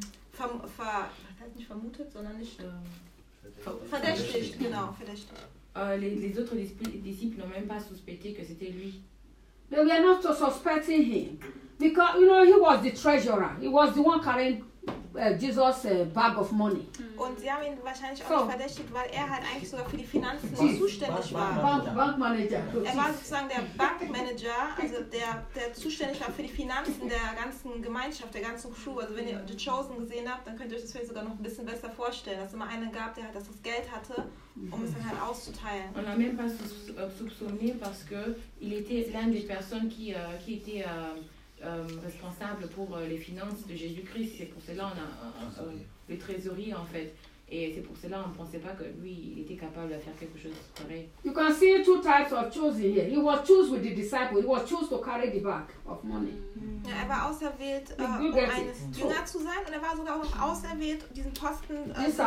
nicht vermutet, sondern nicht verdächtigt, genau, verdächtigt. Les autres disciples n'ont même pas suspecté que c'était lui. They were not suspecting him because he was the treasurer. He was the one carrying Jesus' bag of money. Und sie haben ihn wahrscheinlich auch nicht verdächtigt, weil er halt eigentlich sogar für die Finanzen zuständig war. Bankmanager. Er war sozusagen der Bankmanager, also der zuständig war für die Finanzen der ganzen Gemeinschaft, der ganzen Crew. Also wenn ihr The Chosen gesehen habt, dann könnt ihr euch das vielleicht sogar noch ein bisschen besser vorstellen, dass es immer einen gab, der halt das Geld hatte, um es dann halt auszuteilen. On n'a même pas soupçonné parce que il était l'une des personnes qui était responsable pour les finances de Jésus-Christ. C'est pour cela on a le trésorier en fait. Et c'est pour cela on ne pensait pas que lui il était capable de faire quelque chose de pareil. You can see two types of choosing here. He was chosen with the disciple. He was chosen to carry the bag of money. Ja, er war auserwählt, um eines Jünger zu sein, und er war sogar auch noch auserwählt, diesen Posten des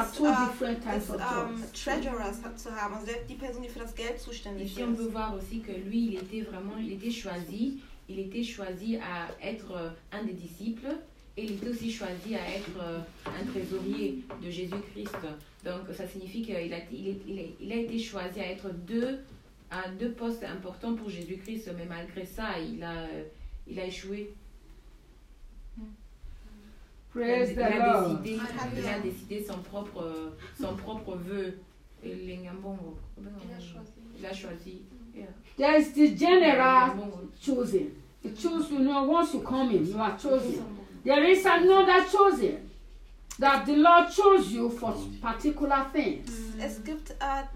Treasurers zu haben, also die Person, die für das Geld zuständig ist. Ici on peut voir aussi que lui il était choisi à être un des disciples et il était aussi choisi à être un trésorier de Jésus-Christ. Donc ça signifie qu'il a été choisi à être à deux postes importants pour Jésus-Christ, mais malgré ça, il a échoué. Praise the Lord. Il a décidé son propre vœu. Il a choisi. Yeah. There is the general choosing. You choose, once you come in, you are chosen. There is another choosing, that the Lord chose you for particular things. Es gibt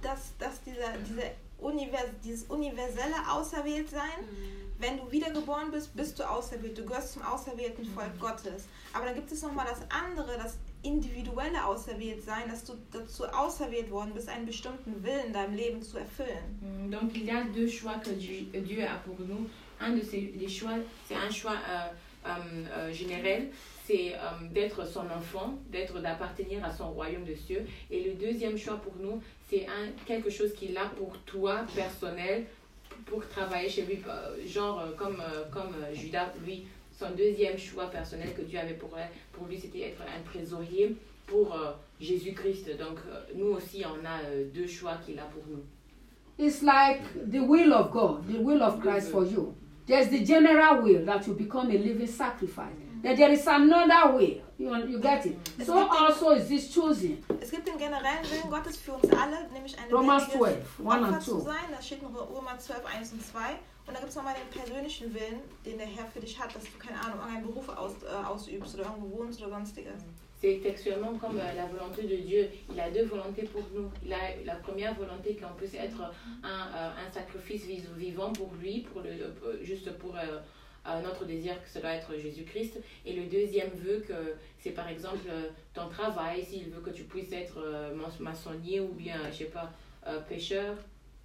dieses universelle Auserwähltsein. Wenn du wiedergeboren bist du auserwählt. Du gehörst zum auserwählten Volk Gottes. Aber dann gibt es nochmal das andere, das individuelle Auserwähltsein, dass du dazu auserwählt worden bist, einen bestimmten Willen in deinem Leben zu erfüllen. Donc il y a deux choix que Dieu a pour nous. Un de ces choix, c'est un choix général, c'est d'être son enfant, d'appartenir à son royaume de cieux. Et le deuxième choix pour nous, c'est quelque chose qu'il a pour toi, personnel, pour travailler chez lui, genre comme Judas, lui, son deuxième choix personnel que Dieu avait pour lui, c'était être un trésorier pour Jésus-Christ. Donc nous aussi, on a deux choix qu'il a pour nous. It's like the will of God, the will of Christ for you. There's the general will that you become a living sacrifice. Then there is another will. You get it? So also is this choosing. Es gibt den generellen Willen Gottes für uns alle, nämlich ein Romans 12, 1 Opfer and 2. zu sein. Das steht in Römer 12, 1 und 2. Und da gibt es nochmal den persönlichen Willen, den der Herr für dich hat, dass du, keine Ahnung, irgendeinen Beruf ausübst oder irgendwo wohnst oder sonstiges. C'est textuellement comme la volonté de Dieu. Il a deux volontés pour nous. Il a la première volonté qu'on puisse être un sacrifice vivant pour lui, juste pour notre désir que ça doit être Jésus-Christ. Et le deuxième veut que c'est par exemple ton travail, s'il veut que tu puisses être maçonnier ou bien, je sais pas, pêcheur.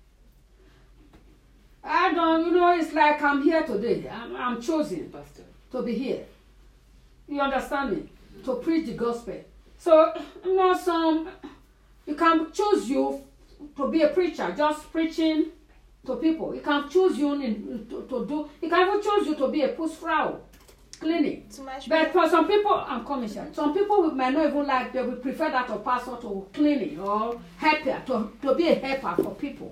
I don't, it's like I'm here today. I'm chosen to be here. You understand me? To preach the gospel. So, you can choose you to be a preacher, just preaching to people. You can choose you you can even choose you to be a Putzfrau, cleaning. But for some people, I'm coming here. Some people might not even like, they would prefer that of pastor to cleaning or helper, to be a helper for people.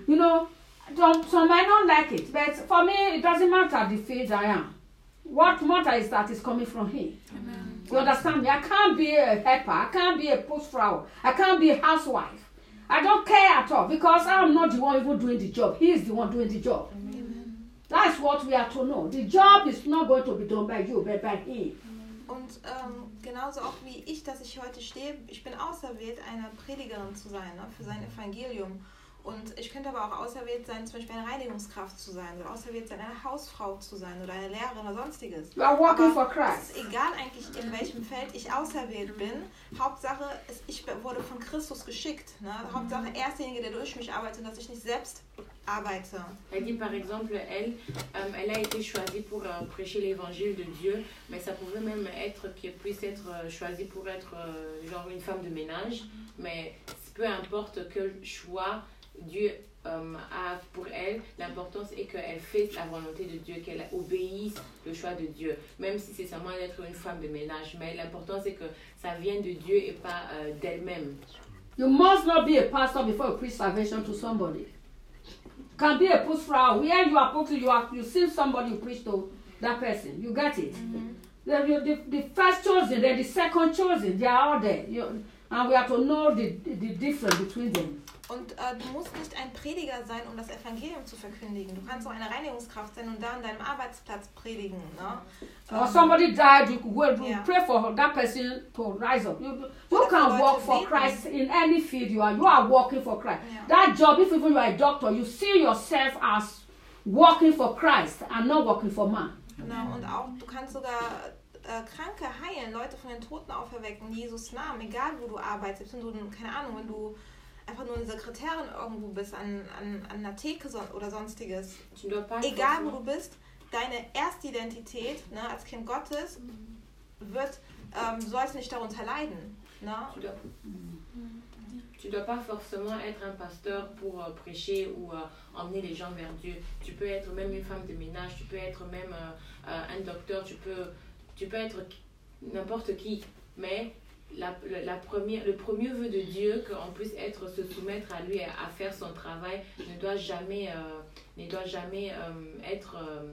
Some might not like it, but for me, it doesn't matter the field I am. What matters is that it's coming from Him. Amen. You understand me? I can't be a helper. I can't be a Putzfrau. I can't be a housewife. I don't care at all because I'm not the one even doing the job. He is the one doing the job. Amen. That's what we are to know. The job is not going to be done by you, but by Him. Und genauso auch wie ich, dass ich heute stehe, ich bin auserwählt, eine Predigerin zu sein, ne, für sein Evangelium. Und ich könnte aber auch auserwählt sein, zum Beispiel eine Reinigungskraft zu sein oder auserwählt sein, eine Hausfrau zu sein oder eine Lehrerin oder sonstiges. You are working for Christ. Es ist egal eigentlich, in welchem Feld ich auserwählt bin. Hauptsache, ich wurde von Christus geschickt. Ne? Hauptsache, er ist derjenige, der durch mich arbeitet und dass ich nicht selbst arbeite. Elle dit par exemple, elle a été choisie pour prêcher l'évangile de Dieu, mais ça pouvait même être qu'elle puisse être choisie pour être genre une femme de ménage, mais peu importe quel choix Dieu a pour elle, l'importance est qu'elle fait la volonté de Dieu, qu'elle obéisse le choix de Dieu, même si c'est seulement d'être une femme de ménage, mais l'important c'est que ça vienne de Dieu et pas d'elle-même. You must not be a pastor before you preach salvation to somebody. You can be a Putzfrau. Where you are put, you see somebody, you preach to that person. You get it? Mm-hmm. The first chosen, then the second chosen, they are all there. And we have to know the difference between them. Und du musst nicht ein Prediger sein, um das Evangelium zu verkündigen. Du kannst auch eine Reinigungskraft sein und da an deinem Arbeitsplatz predigen. Ne? Or somebody died, you pray for that person to rise up. You can work for Christ in any field you are. You are working for Christ. Yeah. That job, if even you are a doctor, you see yourself as working for Christ and not working for man. Genau, und auch du kannst sogar Kranke heilen, Leute von den Toten auferwecken, in Jesus Namen, egal wo du arbeitest. Wenn du, keine Ahnung, wenn du einfach nur eine Sekretärin irgendwo bist, an einer Theke oder sonstiges. Egal wo du bist, deine Erstidentität, ne, als Kind Gottes du sollst nicht darunter leiden. Ne? Tu dois pas forcément être un pasteur pour prêcher ou emmener les gens vers Dieu. Tu peux être même une femme de ménage, tu peux être même un docteur, tu peux être n'importe qui, mais le premier vœu de Dieu, qu'on puisse se soumettre à lui et à faire son travail, ne doit jamais être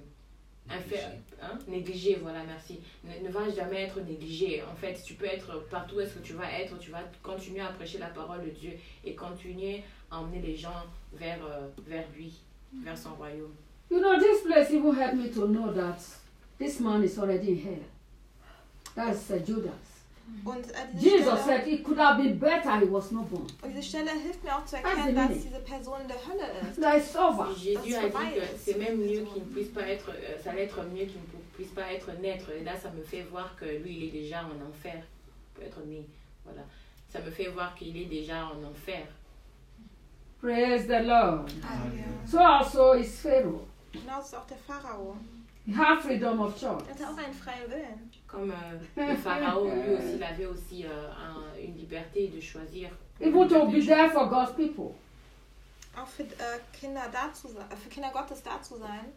négligé, voilà, merci. Ne va jamais être négligé. En fait, tu peux être partout où est-ce que tu vas continuer à prêcher la parole de Dieu et continuer à emmener les gens vers lui, vers son royaume. You know, this place even helped me to know that this man is already in hell. That's Judas. Und Jesus said it could have been better he was not born. Und diese Stelle hilft mir auch zu erkennen, dass diese Person in der Hölle ist. It's over. Jésus a dit que c'est même mieux qu'il ne puisse pas être, ça allait être mieux qu'il ne puisse pas être naître. Et là, ça me fait voir que lui, il est déjà en enfer. peut être né. Voilà. Ça me fait voir qu'il est déjà en enfer. Praise the Lord. So also is Pharaoh. Genau, das ist auch der Pharao. He has freedom of choice. Er hat auch einen freien Willen. Comme le Pharaon, lui aussi, il avait aussi une liberté de choisir. Even to be there for God's people. Auch für Kinder da zu sein, für Kinder Gottes da zu sein.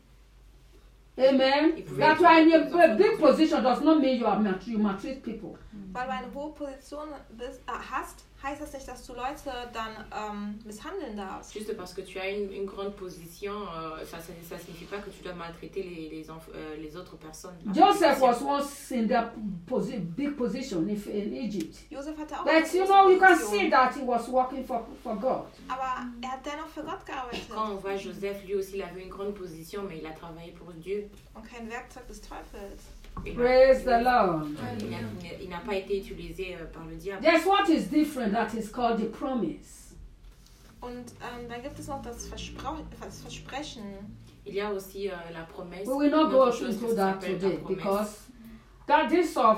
Amen. That you are in a big position does not mean you maltreat people. Weil du eine hohe Position hast, heißt das nicht, dass du Leute dann misshandeln darfst. Juste parce que tu as une grande position, ça signifie pas que tu dois maltraiter les autres personnes. Joseph was once in that big position in Egypt. Joseph hatte auch But you know, you can see that he was working for God. Aber hat dennoch für Gott gearbeitet. Quand on voit Joseph, lui aussi, il avait une grande position, mais il a travaillé pour Dieu. Und kein Werkzeug des Teufels. Praise the Lord. Il n'a pas été utilisé par le diable. There's what is different that is called the promise. Und dann gibt es noch das Versprechen. Il y a aussi la promesse. We will not go into that today because that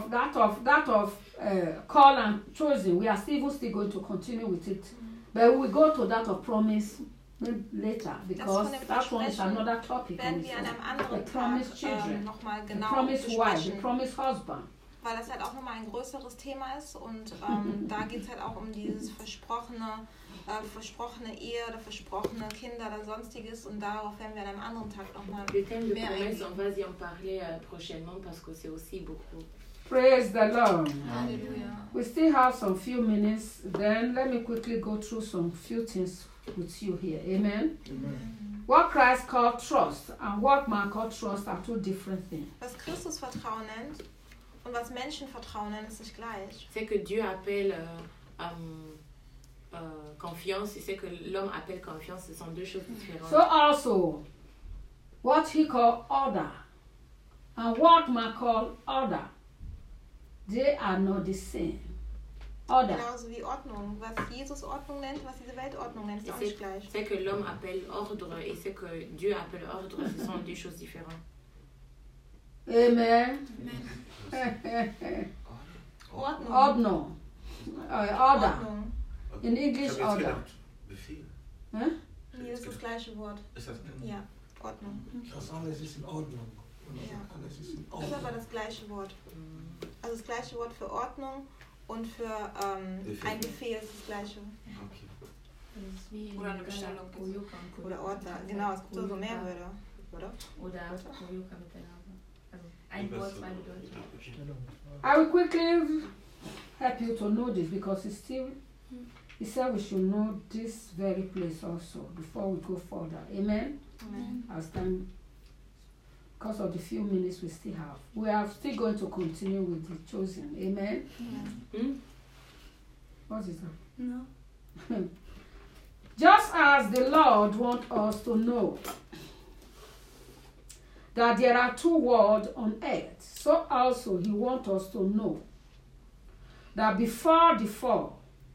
of call and chosen, we are still going to continue with it. But we will go to that of promise later because that one is another topic. The promised children, the promised wife, the promised husband. Weil das halt auch nochmal ein größeres Thema ist und da geht es halt auch um dieses versprochene Ehe oder versprochene Kinder oder sonstiges und darauf werden wir an einem anderen Tag nochmal mehr eingehen. On va y en parler prochainement parce que c'est aussi beaucoup. Praise the Lord. Hallelujah. We still have some few minutes. Then let me quickly go through some few things with you here. Amen. Amen. What Christ called trust and what man called trust are two different things. Was Christus Vertrauen nennt und was Menschen Vertrauen nennen, ist nicht gleich. C'est que Dieu appelle confiance et c'est que l'homme appelle confiance, ce sont deux choses différentes. So also, what he called order and what man called order, they are not the same. Order. Genauso wie Ordnung. Was Jesus Ordnung nennt, was diese Welt Ordnung nennt, ist auch nicht gleich. C'est que l'homme appelle ordre et c'est que Dieu appelle ordre, ce sont deux choses différentes. Amen. Ordnung. Ordnung. Order. Ordnung. In English, order. Befehl. Hier ist das gleiche Wort. Ist das Ja, Ordnung. Das alles ist in Ordnung. Ja. Alles ist in Das Ordnung. ist aber das gleiche Wort. Also das gleiche Wort für Ordnung und für ein Befehl ist das gleiche. Okay. Oder eine Bestellung. Oder Ordner. Genau, es gibt so mehr Wörter. Oder? Oder Koyuka miteinander. Also ein Wort, zwei Bedeutungen. I will quickly help you to know this because it's still, he said we should know this very place also before we go further. Amen? Amen. As time, because of the few minutes we still have. We are still going to continue with the chosen. Amen? What is that? No. Just as the Lord wants us to know that there are two worlds on earth, so also he wants us to know that before the fall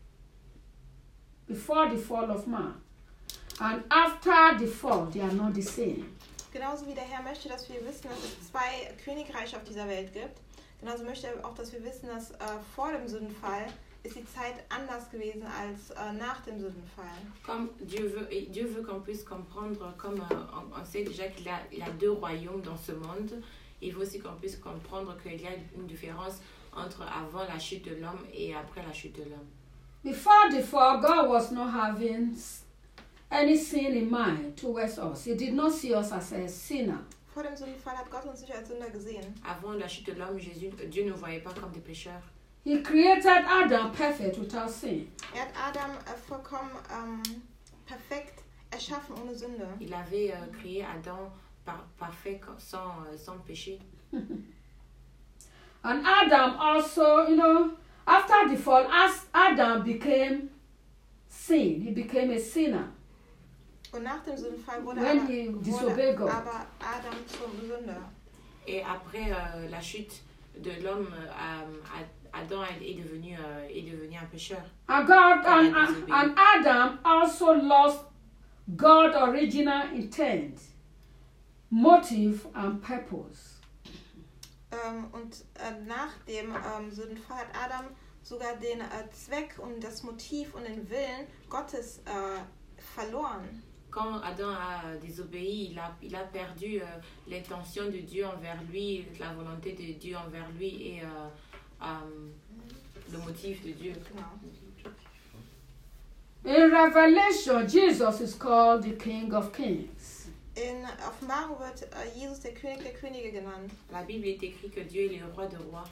of man, and after the fall, they are not the same. Genauso wie der Herr möchte, dass wir wissen, dass es zwei Königreiche auf dieser Welt gibt, genauso möchte er auch, dass wir wissen, dass vor dem Sündenfall ist die Zeit anders gewesen als nach dem Sündenfall. Comme Dieu veut qu'on puisse comprendre, comme on sait déjà qu'il y a deux royaumes dans ce monde, il veut aussi qu'on puisse comprendre qu'il y a une différence entre avant la chute de l'homme et après la chute de l'homme. Before the fall, God was not having any sin in mind towards us. He did not see us as a sinner. Vor dem Sündenfall hat Gott uns nicht als Sünder gesehen. Avant la chute de l'homme, Dieu ne voyait pas comme des pécheurs. He created Adam perfect without sin. Er hat Adam vollkommen perfekt erschaffen ohne Sünde. Il avait créé Adam parfait sans péché. And Adam also, after the fall, as Adam became sin, he became a sinner. Und nach dem Sündenfall wurde aber Adam zum Sünder. Et après la chute de l'homme, Adam est devenu un pécheur. And Adam also lost God's original intent, motive and purpose. Und nach dem Sündenfall hat Adam sogar den Zweck und das Motiv und den Willen Gottes verloren. Quand Adam a désobéi, il a perdu l'intention de Dieu envers lui, la volonté de Dieu envers lui et le motif de Dieu. In Revelation, Jesus is called the King of Kings. In Offenbarung wird Jesus der König der Könige genannt. La Bible est écrit que Dieu est le roi de rois.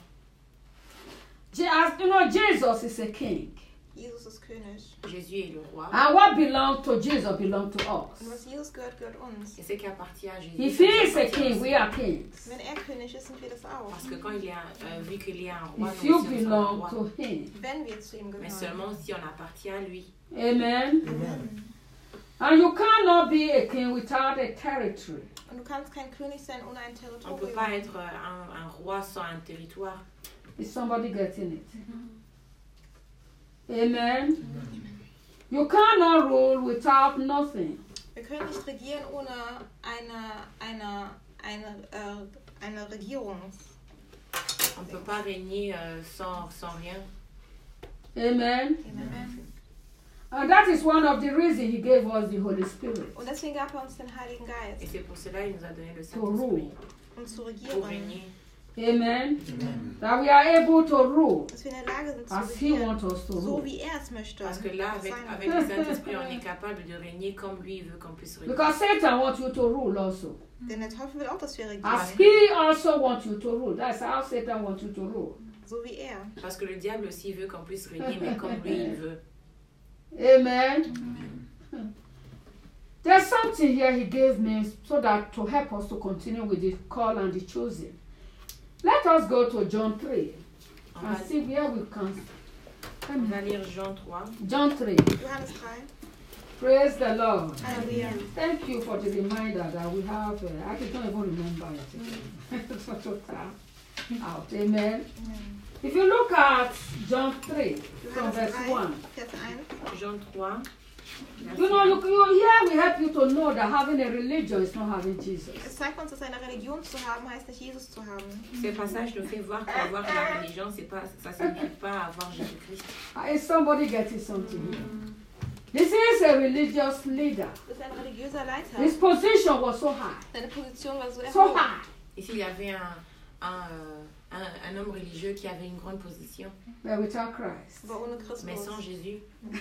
You know, Jesus is a king. Jesus ist König. Jésus est le roi. And what belongs to Jesus belongs to us. Und was Jesus gehört, gehört uns. Et ce qui appartient à Jésus. If he is a king, we are kings. Wenn König ist, sind wir das auch. Parce que quand il est vu qu'il est un roi, if you belong to him. Wenn wir zu ihm gehören. Mais seulement si on appartient à lui. Amen. Amen. And you cannot be a king without a territory. Und du kannst kein König sein ohne ein Territorium. On peut pas être un roi sans un territoire. Is somebody getting it? Amen. Amen. You cannot rule without nothing. Wir können nicht regieren ohne eine Regierung. On ne peut pas régner sans rien. Amen. Amen. And that is one of the reasons he gave us the Holy Spirit. Und deswegen gab uns den Heiligen Geist. Et c'est pour cela qu'il nous a donné le Saint-Esprit. Um zu regieren. Pour régner. Amen. Amen. That we are able to rule dass wir in der Lage sind, as he wants us to rule. So wie es möchte. Parce que là, avec le Saint-Esprit, on est capable de régner comme lui veut qu'on puisse régner. Because Satan wants you to rule also. Denn der Teufel will auch, dass wir regieren. As he also wants you to rule. That's how Satan wants you to rule. So wie Parce que le diable aussi veut qu'on puisse régner, mais comme lui il veut. Amen. There's something here he gave me so that to help us to continue with the call and the choosing. Let us go to John 3 and see where we can. On va lire Jean 3. John 3. Johannes 3. Praise the Lord. Hallelujah. Thank you for the reminder that we have. I don't even remember it. Such a time out. Amen. If you look at John 3 from verse 1. Jean 3. You know, here we help you to know that having a religion is not having Jesus. Es zeigt uns, dass eine Religion zu haben heißt nicht Jesus zu haben. Ce passage nous fait voir qu'avoir la religion, ça signifie pas avoir Jésus-Christ. Is somebody getting something here? This is a religious leader. Das ist ein religiöser Leiter. His position was so high. Seine Position war so erhoben. Ici, il y avait un homme religieux qui avait une grande position. But without Christ. Mais sans Jésus.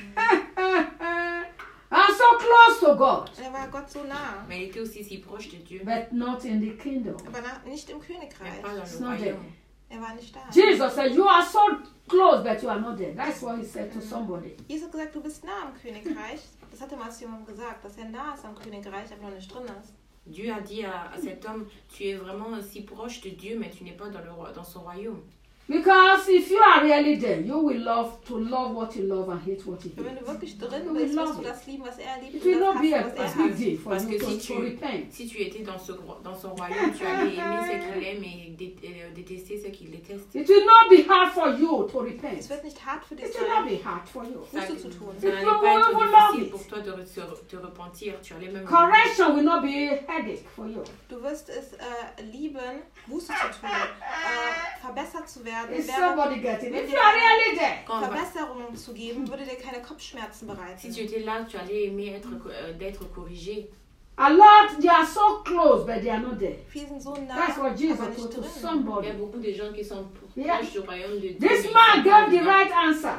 And so close to God. War Gott so nah. Mais il était aussi si proche de Dieu. But not in the kingdom. Aber nicht im Königreich. Pas dans le royaume. War nicht da. Jesus said, you are so close, but you are not there. That's what he said to somebody. Jesus hat gesagt, du bist nah am Königreich. Das hat er mal zu jemandem gesagt, dass er nah ist am Königreich, aber noch nicht drin ist. Dieu a dit à cet homme, tu es vraiment si proche de Dieu, mais tu n'es pas dans son royaume. Because if you are really there, you will love what you love and hate what you hate. Wenn du wirklich drin bist, wirst du das lieben, was er liebt, it will not be a big deal for you to repent. Si tu étais dans son royaume, tu allais aimer ce qu'il aime et détester ce qu'il déteste. It will not be hard for you to repent. Es wird nicht hart für dich sein. It will not be hard for you. Buße zu tun. Ça n'allait pas être difficile pour toi de te repentir. Tu allais même. Correction will not be a headache for you. Du wirst es lieben, Buße zu tun, verbessert zu werden. Is somebody getting it? If you are really there. Verbesserungen zu geben, würde dir keine Kopfschmerzen bereiten. Si tu étais là, tu allais aimer d'être corrigé. A lot, they are so close, but they are not there. Viele sind so nah, that's what Jesus told to somebody. Il y a beaucoup de gens qui sont proches du royaume de Dieu. This man gave the right answer.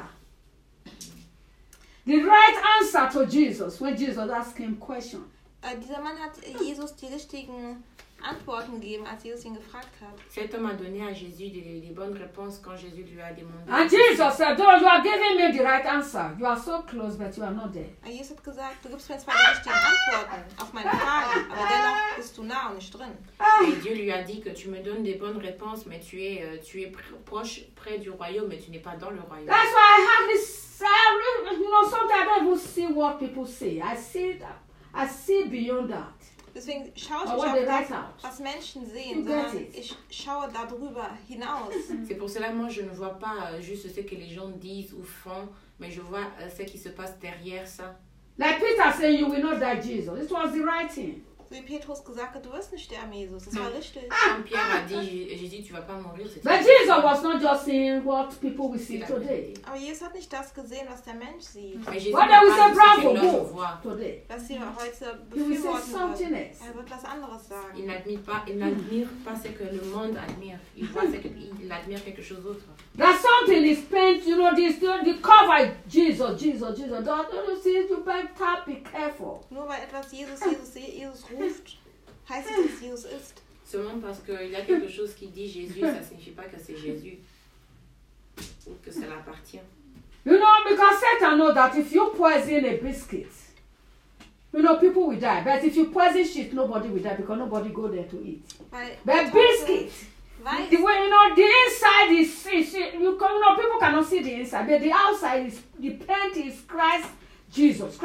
The right answer to Jesus when Jesus asked him question. Dieser Mann hat Jesus die richtigen Antworten gegeben, als Jesus ihn gefragt hat. Cet homme a donné à Jésus des bonnes réponses quand Jésus lui a demandé. And Jesus said, "Oh, you are giving me the right answer. You are so close, but you are not there." Jesus hat gesagt, du gibst mir zwar die richtigen Antworten auf meine Fragen, aber dennoch bist du nah und nicht drin. Et Dieu lui a dit que tu me donnes des bonnes réponses, mais tu es proche, près du royaume, mais tu n'es pas dans le royaume. That's why I have this. You know, sometimes I don't even see what people say. I see beyond that. Deswegen schaue ich nicht auf das, was Menschen sehen, sondern ich schaue darüber hinaus. C'est pour cela, moi, je ne vois pas juste ce que les gens disent ou font, mais je vois ce qui se passe derrière ça. Like Peter said, you will not die, Jesus. It was the right thing. So wie Petrus gesagt hat, du wirst nicht sterben, Jesus. Das war richtig. Quand Pierre a dit, Jésus, tu vas pas mourir, c'était. But Jesus was not just seeing what people will see today. Aber Jesus hat nicht das gesehen, was der Mensch sieht. What do we say bravo God today? Was sie heute He will say befürworten something wird. else. Er wird was anderes sagen. Il n'admire pas ce que le monde admire. Il voit ce que, il admire quelque chose d'autre. That something is paint, you know, the cover Jesus. Don't you see, you better be careful. Nur weil etwas Jesus ruft, heißt es, dass Jesus ist. Seulement parce qu'il y a quelque chose qui dit Jésus, ça signifie pas que c'est Jésus ou que ça l'appartient. You know, because Satan knows that if you poison a biscuit, you know, people will die. But if you poison shit, nobody will die because nobody go there to eat. But biscuit, the way, you know, the inside is you know, people cannot see the inside, but the outside is, the paint is Christ Jesus.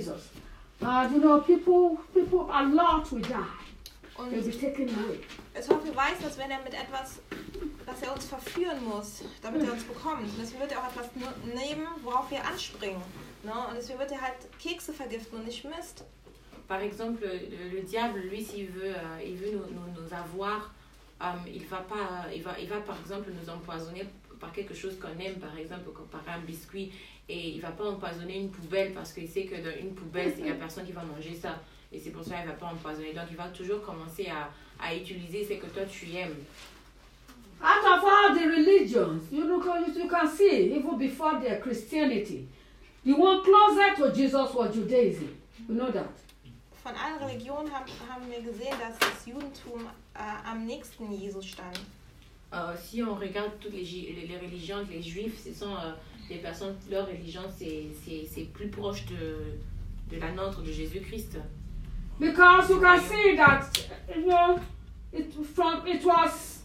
You know, people, a lot will die. Und They'll be taken away. Teufel weiß, dass wenn er mit etwas, dass er uns verführen muss, damit er uns bekommt, und deswegen wird er auch etwas nehmen, worauf wir anspringen. Ne? Und deswegen wird er halt Kekse vergiften und nicht Mist. Par exemple, le diable, lui, s'il veut, il veut nous avoir, il va par exemple nous empoisonner par quelque chose qu'on aime, par exemple par un biscuit, et il va pas empoisonner une poubelle parce qu'il sait que dans une poubelle, il y a personne qui va manger ça. Et c'est pour ça qu'il ne va pas empoisonner. Donc il va toujours commencer à utiliser ce que toi tu aimes. Out of all the religions, you can see, even before their Christianity, the one closer to Jesus was Judaism. You know that? Von allen Religionen haben wir gesehen, dass das Judentum am nächsten Jesus stand. Si on regarde toutes les religions, les juifs, ce sont les personnes, leur religion, c'est plus proche de la nôtre, de Jésus-Christ. Because you can see that, you know, it was,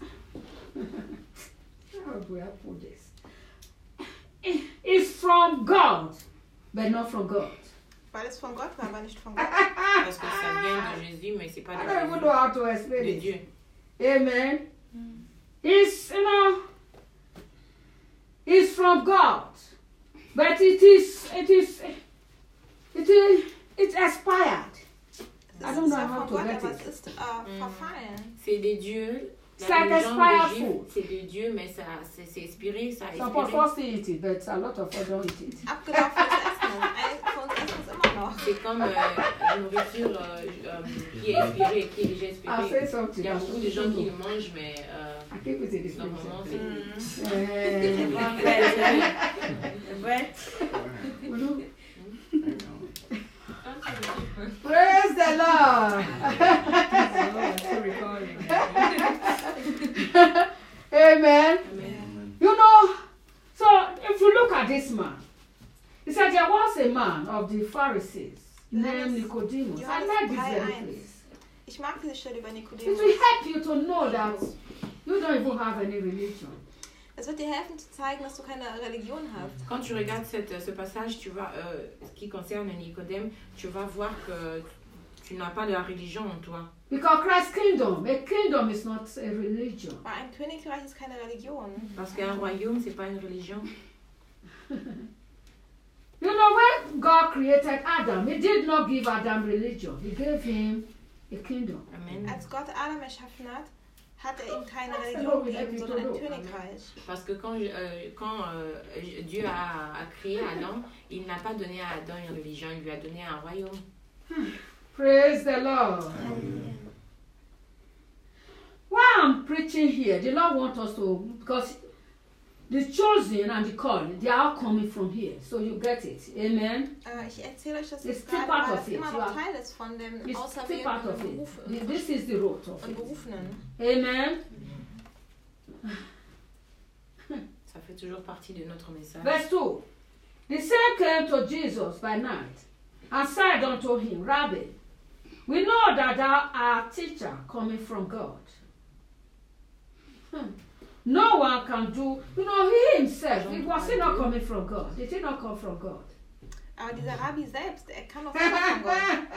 how do I put this? It's from God, but not from God. Weil es von Gott war, aber nicht von Gott. Parce que ça vient de Jésus, mais c'est pas de Jésus. I don't even know how to explain de it. Dieu. Amen. It's, you know, it's from God, but it's expired. I don't know how to get it. Ist verfallen. C'est des dieux. It's like expired food. C'est des dieux, mais c'est expiré, ça a expiré. Some of us eat it, but a lot of us don't eat it. Abgelaufenes Essen. Von uns essen es immer noch. C'est comme la nourriture qui est expirée, qui est déjà expirée. Il y a beaucoup de gens qui le mangent, mais normalement c'est... Praise the Lord. Amen. You know, so if you look at this man, he said there was a man of the Pharisees named Nicodemus. I like this very place. Ich mag diese Stelle über Nikodemus. It will help you to know that you don't even have any religion. Es wird dir helfen zu zeigen, dass du keine Religion hast. Quand tu regardes ce passage, tu vas, qui concerne Nicodème, tu vas voir que tu n'as pas de la religion en toi. Because Christ's kingdom, a kingdom is not a religion. Weil ein Königreich ist keine Religion. Parce qu'un royaume, c'est pas une religion. You know, when God created Adam, He did not give Adam religion. He gave him a kingdom. Amen. Als Gott Adam erschaffen hat, hat er ihm keine Religion gegeben, sondern ein Königreich. Parce que quand Dieu a créé Adam, il n'a pas donné à Adam une religion, il lui a donné un royaume. Praise the Lord. Why I'm preaching here, the Lord wants us to, because the chosen and the called, they are all coming from here, so you get it. Amen. Ich erzähle euch das It's jetzt still gerade, part weil of es it. immer noch Teil ist von dem It's still part of Auserwählten it. This is the root of und it. Berufenen. Amen. Ça fait toujours partie de notre message. Verse 2. The same came to Jesus by night and said unto him, Rabbi, we know that thou art a teacher coming from God. No one can do, you know, he himself, was he not coming from God? Did he not come from God? Aber dieser Rabbi selbst, er kann doch von Gott.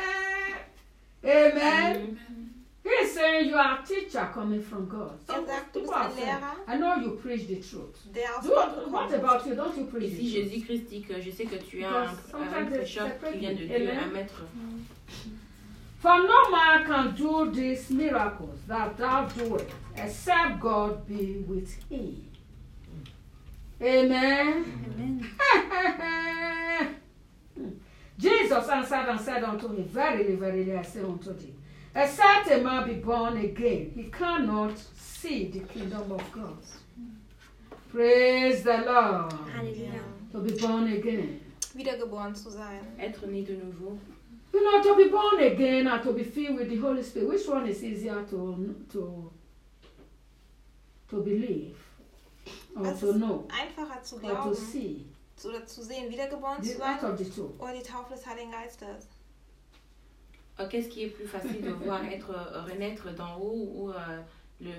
Amen. He's saying you are a teacher coming from God. Er sagt, du bist ein Lehrer, I know you preach the truth. der aus Gott gekommen What ist. about you? Don't you preach Ici, the truth? Jésus-Christ dit que je sais que tu es un prêcheur qui vient de Dieu, un maître. For no man can do these miracles that thou doest, except God be with him. Amen. Amen. Jesus answered and said unto him, Verily, verily, I say unto thee, except a man be born again, he cannot see the kingdom of God. Praise the Lord. Hallelujah. To be born again. Wiedergeboren zu sein. Être né de nouveau. You know, to be born again and to be filled with the Holy Spirit, which one is easier to believe or to know einfacher zu or glauben to see? oder zu sehen, wiedergeboren zu Out sein of the two. oder die Taufe des Heiligen Geistes? Qu'est-ce qui est plus facile de voir renaître d'en haut ou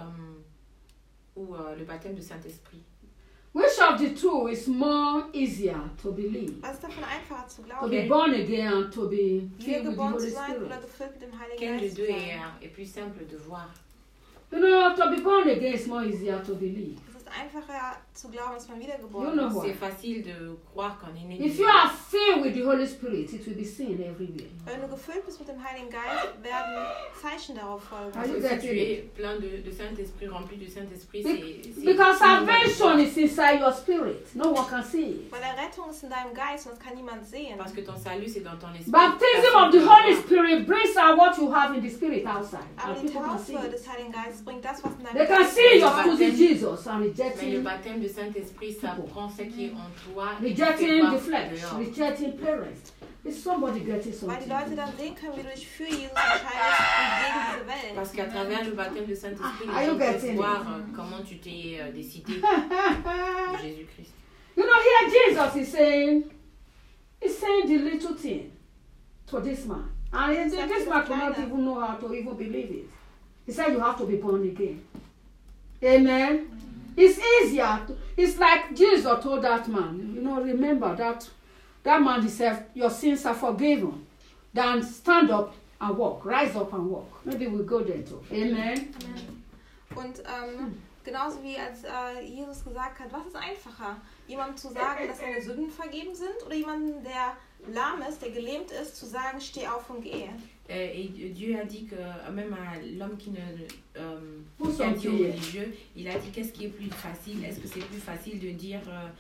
le baptême de Saint-Esprit? Which of the two is more easier to believe? Was ist davon einfacher zu To glauben? be born again and to be filled with the Wiedergeboren Holy zu sein Spirit. oder gefüllt mit dem Heiligen Quel des Geist deux zu sein? est plus simple de voir? You know, to be born again is more easier to believe. Es ist einfacher zu glauben, dass man You wiedergeboren know ist. why? C'est facile de croire qu'on est né. If you are filled with the Holy Spirit, it will be seen everywhere. Wenn du gefüllt bist mit dem Heiligen Geist, werden Zeichen darauf folgen. Are you Si getting tu it? es plein de Saint-Esprit, rempli du Saint-Esprit, c'est... Because salvation is inside your spirit. No one can see it. Weil der Rettung ist in deinem Geist und das kann niemand sehen. Parce que ton salut, c'est dans ton esprit. Baptism of the Holy Spirit brings out what you have in the spirit outside. Aber And die people can see Taufe it. des Heiligen Geistes bringt das, was in deinem They can Geist see ist. you're accusing Jesus and Mais le rejecting baptême de Saint-Esprit, ça prend ce qui est en toi. et rejecting fait voir the flesh, dehors. rejecting parents. Is somebody getting Weil die something? Leute dann sehen können, wie du dich für Jesus entscheidest und gegen diese Welt. Parce qu'à travers le baptême de Saint-Esprit, Are les you gens peuvent getting voir it? comment tu t'es décidé de Jésus-Christ. You know, here Jesus is saying the little thing to this man. And this man could not even know how to even believe it. He said you have to be born again. Amen. It's easier. It's like Jesus told that man, you know, remember that man, he said, your sins are forgiven. Then stand up and walk. Rise up and walk. Maybe we'll go there too. Amen. Amen. Und genauso wie als Jesus gesagt hat, was ist einfacher? Jemandem zu sagen, dass seine Sünden vergeben sind oder jemandem, der lahm ist, der gelähmt ist, zu sagen, steh auf und geh. Et Dieu a dit que même à l'homme qui est sont-ils? religieux, il a dit qu'est-ce qui est plus facile? Est-ce que c'est plus facile de dire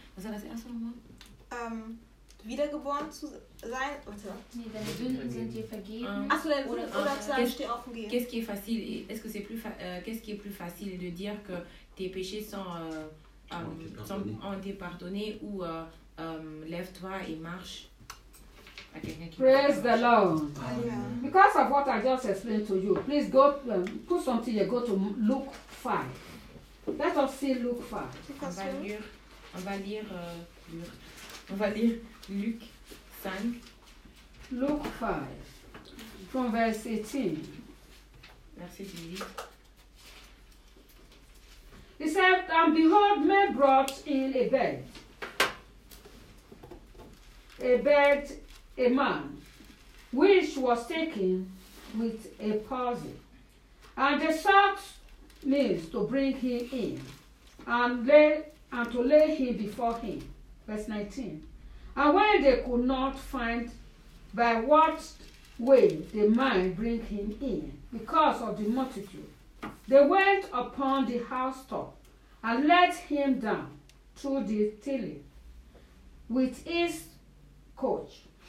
Wiedergeboren zu sein? Warte. Nee, deine Sünden sind dir vergeben. Achso, oder zu sagen, steh auf und geh. Qu'est-ce qui est facile? Est-ce que c'est plus qu'est-ce qui est plus facile de dire que tes péchés ont été pardonnés ou lève-toi et marche? Praise the Lord. Yeah. Because of what I just explained to you, please go put something here. Go to Luke 5. Let us see Luke 5. On va lire Luc 5. Luke 5, from verse 18. Verset 18. He said, and behold, men brought in a man, which was taken with a palsy. And they sought means to bring him in, and to lay him before him. Verse 19. And when they could not find by what way they might bring him in, because of the multitude, they went upon the housetop and let him down through the ceiling with his coach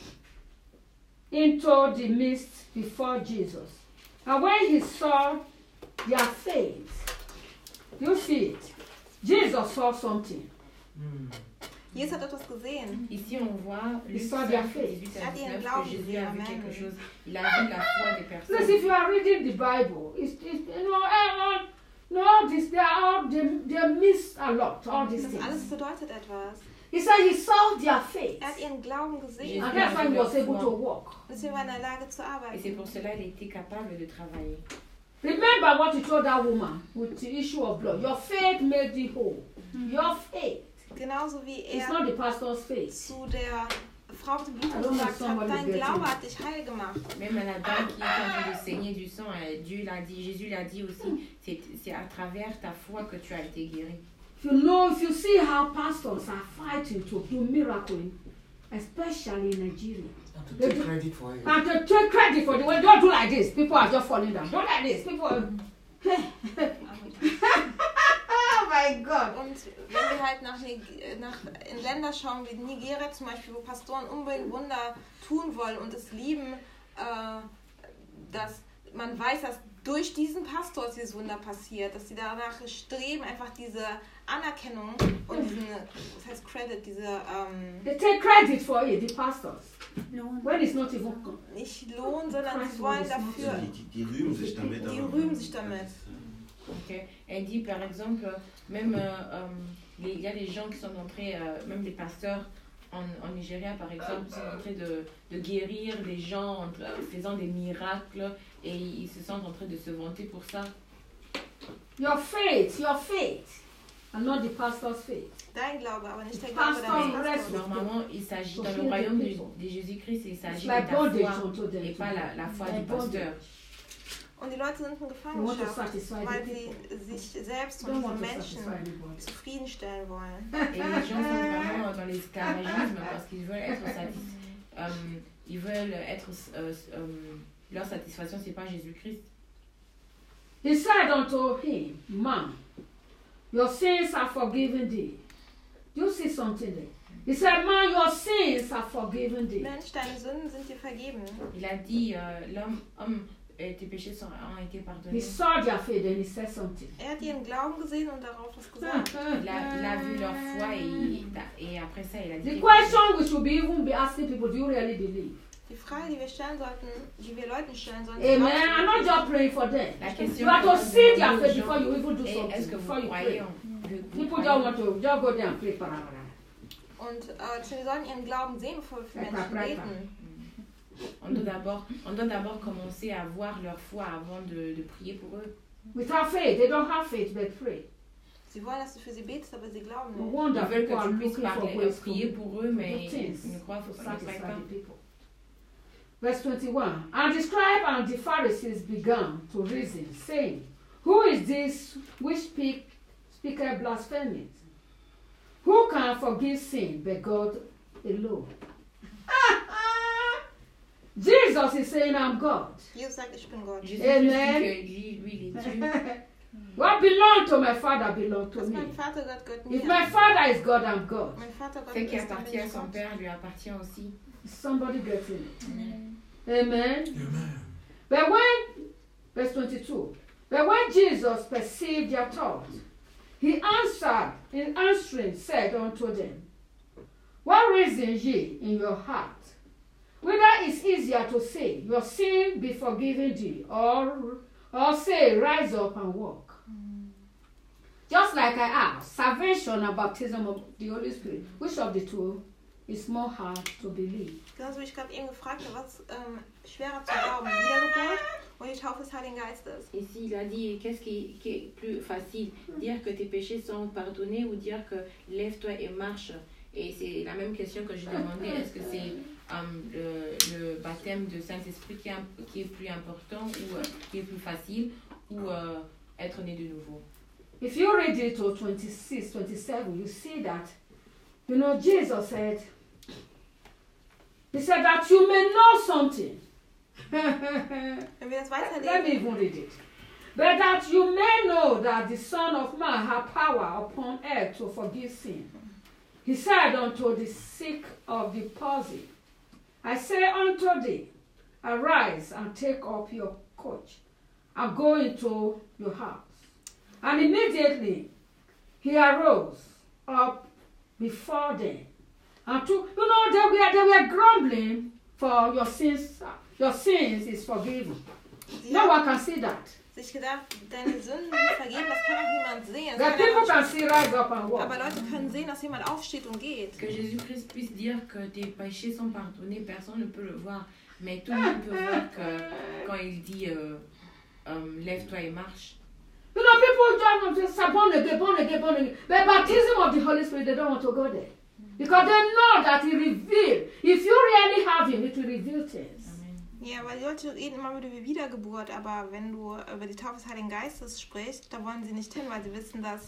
into the midst before Jesus. And when he saw their faith, you see it, Jesus saw something. Jesus hat etwas gesehen. Ici, on voit Luc 5, 18 à 19 que Jésus a vu quelque chose. Il a vu la foi des personnes. Because if you are reading the Bible, they miss a lot, all these Das things. alles bedeutet etwas. He said he saw their faith. Hat ihren Glauben gesehen. And that's why he was able to walk. Deswegen war er in der Lage zu Et c'est arbeiten. pour cela qu'il était capable de travailler. Remember what he told that woman with the issue of blood. Your faith made thee whole. Your faith. Genauso wie It's not the pastor's faith. zu der Frau mit dem Blut I don't know gesagt hat, somebody dein getting Glaube it. hat dich heil gemacht. Même à la dame qui est en train de saigner du sang, Dieu l'a dit, Jésus l'a dit aussi, c'est à travers ta foi que tu as été guéri. If you see how pastors are fighting to do miracles especially in Nigeria. And to take credit for it. And to take credit for the way, don't do like this. People are just falling down. Don't like this. People are... Oh my God. Und wenn wir halt in Länder schauen wie Nigeria zum Beispiel, wo Pastoren unbedingt Wunder tun wollen und es lieben, dass man weiß, dass durch diesen Pastor dieses Wunder passiert, dass sie danach streben, einfach diese Anerkennung und diesen, was heißt Credit, diese... They take credit for it, the pastors. When it's not even... Nicht Lohn, sondern sie wollen dafür... Die rühmen sich damit. Die rühmen sich damit. Okay. Elle dit par exemple, même il y a des gens qui sont entrés, même des pasteurs en Nigeria par exemple, sont en train de guérir les gens en faisant des miracles et ils se sentent en train de se vanter pour ça. Your faith, and not the pastor's faith. Dein Glaube, aber nicht der Glaube deines Pastors. Normalement, il s'agit dans le royaume de Jésus-Christ, il s'agit de ta foi et pas la foi du pasteur. Und die Leute sind in Gefangenschaft, weil sie sich selbst und diese Menschen zufriedenstellen wollen. Et les gens sont vraiment dans l'esclavagisme parce qu'ils veulent être leur satisfaction, c'est pas Jésus-Christ. He said unto him, Man, your sins are forgiven thee. Do you see something there? He said, Man, your sins are forgiven thee. Mensch, deine Sünden sind dir vergeben. Il a dit, l'homme, tes péchés ont été pardonnés. He saw their faith and he said something. Hat ihren Glauben gesehen und darauf was gesagt. Il a vu leur foi et après ça, il a dit... The question we should be asking people, do you really believe? Die Frage, die wir stellen sollten, die wir Leuten stellen sollten... Amen. I'm not just praying for them. You have to see their faith before you even do something. Before you pray. People don't want to just go there and pray. Und wir sollten ihren Glauben sehen, bevor wir für Menschen beten. On doit d'abord commencer à voir leur foi avant de prier pour eux. Without faith, they don't have faith, but pray. Sie wollen, dass du für sie betest, aber sie glauben nicht. Ils veulent que tu puisses prier pour eux, mais ils ne croient pas. Verse 21. And the scribes and the Pharisees began to reason, saying, Who is this which speaketh blasphemy? Who can forgive sin but God alone? Jesus is saying, I'm God. Jesus sagt, ich bin Gott. Amen. What belongs to my Father belongs to me. If my Father is God, I'm God. Ce qui appartient à son Père lui appartient aussi. Somebody gets it. Amen. Amen. But when, verse 22, but when Jesus perceived their thoughts, he answered, in answering, said unto them, What reason ye in your heart? Whether it's easier to say, Your sin be forgiven thee, or say, Rise up and walk. Just like I asked, salvation and baptism of the Holy Spirit, which of the two is more hard to believe? Genauso wie ich gerade eben gefragt habe, was schwerer zu glauben, Wiedergeburt und die Taufe des Heiligen Geistes. Ici, il a dit, qu'est-ce qui est plus facile, dire que tes péchés sont pardonnés ou dire que lève-toi et marche? Et c'est la même question que je demandais, est-ce que c'est le baptême de Saint-Esprit qui est plus important ou qui est plus facile ou être né de nouveau? If you read it to 26, 27, you see that, Jesus said, He said that you may know something. Let me even read it. But that you may know that the Son of Man hath power upon earth to forgive sin. He said unto the sick of the palsy, I say unto thee, arise and take up your couch and go into your house. And immediately he arose up before them. And they were grumbling for your sins. Your sins is forgiven. No one can see that. Sich gedacht, deine Sünden sind vergeben, das kann auch niemand sehen. People can see rise up and walk. Aber Leute können sehen, dass jemand aufsteht und geht. Que Jésus-Christ puisse dire que tes péchés sont pardonnés, personne ne peut le voir. Mais tout le monde peut voir que quand il dit lève-toi et marche. People just say born again. The baptism of the Holy Spirit, they don't want to go there. Because they know that He reveals. If you really have Him, it will reveal things. Ja, weil die Leute reden immer wieder über Wiedergeburt, aber wenn du über die Taufe des Heiligen Geistes sprichst, da wollen sie nicht hin, weil sie wissen, dass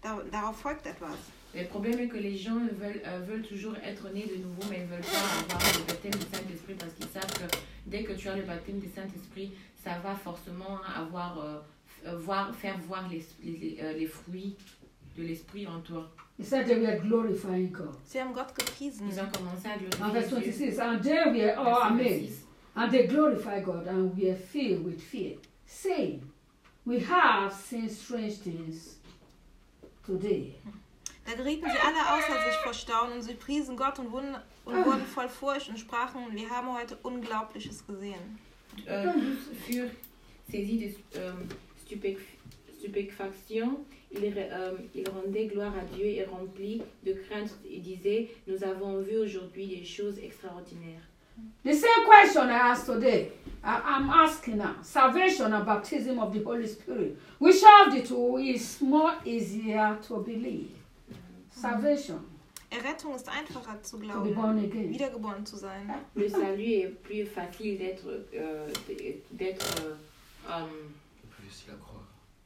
Darauf folgt etwas. Le problème est que les gens veulent toujours être nés de nouveau, mais ils ne veulent pas avoir le baptême du Saint-Esprit parce qu'ils savent que dès que tu as le baptême du Saint-Esprit, ça va forcément faire voir les fruits de l'Esprit en toi. He said they were glorifying God. Sie haben Gott gepriesen. Ils ont commencé à And verse glorifier Dieu. 26, and they were all amazed, and they glorified God, and were filled with fear, saying, we have seen strange things today. Da gerieten sie alle außer sich vor Staunen und sie priesen Gott und wurden voll Furcht und sprachen, wir haben heute Unglaubliches gesehen. Tous furent saisis de stupéfaction, ils rendaient gloire à Dieu et remplis de crainte et disaient, nous avons vu aujourd'hui des choses extraordinaires. The same question I asked today, I'm asking now. Salvation and baptism of the Holy Spirit. Which of the two is more easier to believe? Salvation. Errettung ist einfacher zu To be glauben, born again. wiedergeboren zu sein. Le salut est plus facile d'être Plus facile à croire.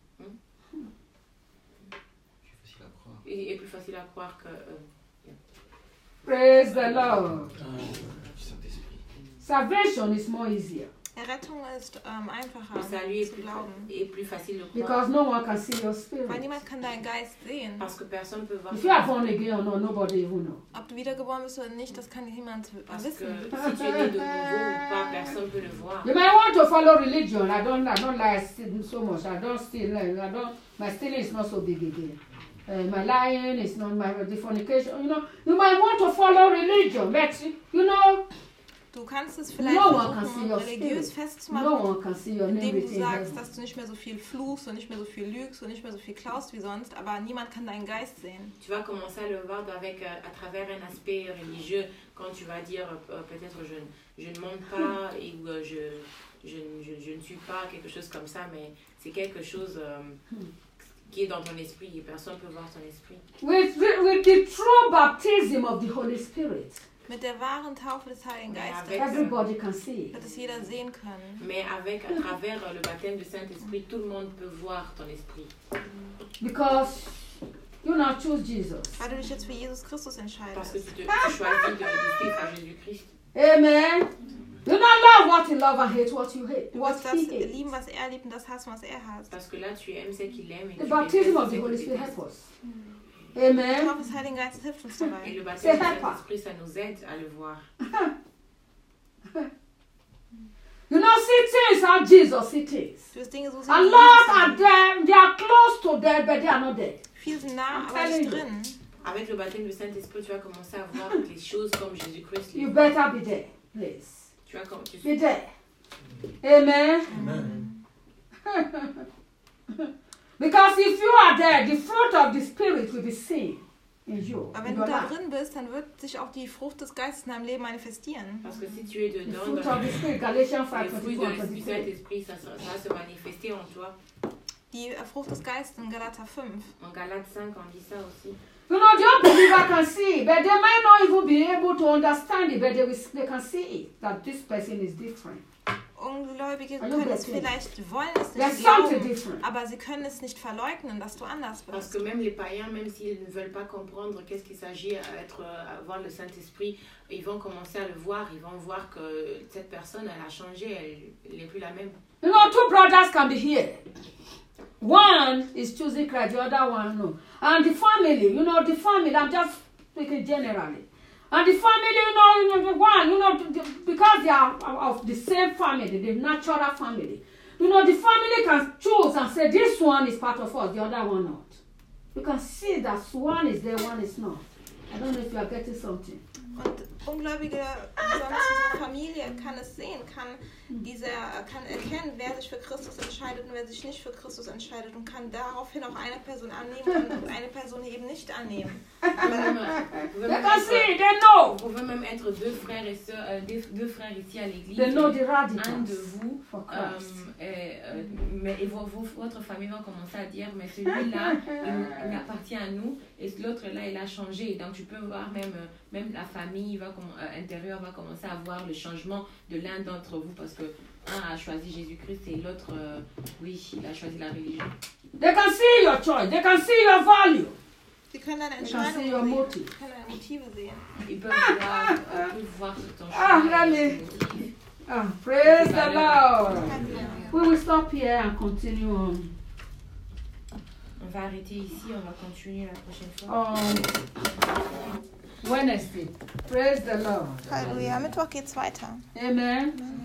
Plus facile à croire. est plus facile à croire que Praise the Lord. Du Saint-Esprit. Salvation is more easier Errettung ist le einfacher salut zu glauben, est plus facile de because croire no one can see your weil spirit. niemand kann deinen Geist sehen. parce que personne ne peut voir If you are born again or not, nobody even know. Ob du wiedergeboren bist oder nicht, das kann niemand parce que wissen. si tu es né de nouveau ou pas, personne ne peut le voir. You might want to follow religion. I don't like stealing so much. My stealing is not so big again. My lying is not my fornication. You might want to follow religion, but Du kannst es vielleicht no one can see versuchen, your religious spirit. festzumachen, No one can see your name indem du written in sagst, heaven. dass du nicht mehr so viel fluchst und nicht mehr so viel lügst und nicht mehr so viel klaust wie sonst, aber niemand kann deinen Geist sehen. Tu vas commencer à le voir à travers un aspect religieux quand tu vas dire peut-être je ne monte pas et je ne suis pas quelque chose comme ça, mais c'est quelque chose qui est dans ton esprit et personne ne peut voir ton esprit. With the true baptism of the Holy Spirit, Mit der wahren Taufe des Heiligen Geistes everybody can see wird it. es jeder sehen können. Mais à travers le baptême du Saint-Esprit, tout le monde peut voir ton esprit. Because you now choose Jesus. Weil du dich jetzt für Jesus Christus Parce que entscheidest. tu choisis de suivre à Jésus-Christ. Amen. You don't love what you love and hate what you hate. Du What wirst das he hates. lieben, was er liebt und das hassen, was er hasst. Parce que là, tu aimes ce qu'il aime et The tu baptism of détestes the ce Holy qu'il Spirit déteste. helps us. Die Amen. Taufe des Heiligen Geistes hilft uns Et dabei. le baptême du C'est helper. Saint-Esprit, ça nous aide à le voir. You know, see things how Jesus it is. Du wirst Dinge so sehen, A wie lot Jesus are sieht. there, they are close to death, but they are not dead. Viele sind nah, I'm aber telling nicht you. drin. Avec le baptême du Saint-Esprit, tu vas commencer à voir les choses comme Jésus-Christ les You voit. better be there, please. Tu vas comme tu Be there. Amen. Amen. Because if you are there, the fruit of the Spirit will be seen in you. Aber In wenn your du da life. drin bist, dann wird sich auch die Frucht des Geistes in deinem Leben manifestieren. Parce que si tu es The dedans, fruit dans of the Spirit, Galatians 5, les fruits 22 and du 23. Saint-Esprit, ça va se manifester en toi. Die Frucht des Geistes in Galater 5. En Galates 5, on dit ça aussi. You know, the unbeliever can see it, but they might not even be able to understand it, but they can see it, that this person is different. Ungläubige Are you können es getting it? vielleicht, wollen es There's nicht something glauben, different. aber sie können es nicht verleugnen, dass du anders Parce bist. que même les païens, même s'ils ne veulent pas comprendre qu'est-ce qu'il s'agit à voir le Saint-Esprit, ils vont commencer à le voir, ils vont voir que cette personne, elle a changé, elle n'est plus la même. You know, two brothers can be here. One is choosing Christ, the other one no. And the family, the family, I'm just speaking generally. And the family, the one, because they are of the same family, the natural family. The family can choose and say, this one is part of us, the other one not. You can see that one is there, one is not. I don't know if you are getting something. Und Ungläubige, besonders unsere Familie, kann es sehen, kann erkennen, wer sich für Christus entscheidet und wer sich nicht für Christus entscheidet und kann daraufhin auch eine Person annehmen und eine Person eben nicht annehmen. They can see, they know. Vous pouvez même être deux frères et sœurs, deux frères ici à l'église. They know the Un radicals de vous, for Christ. votre famille va commencer à dire, mais celui-là, il appartient à nous, et l'autre là, il a changé. Donc tu peux voir même la famille intérieure va commencer à voir le changement de l'un d'entre vous, parce que un a choisi Jésus-Christ et l'autre, oui, il a choisi la religion. They can see your choice. They can see your value. Sie können deine They can see Entscheidung your sehen. motive. Sie können deine Motive sehen. Ils peuvent voir ton choix. Praise the Lord. We will stop here and continue on. On va arrêter ici, on va continuer la prochaine fois. Wednesday. Praise the Lord. Halleluja. Mittwoch geht's weiter. Amen.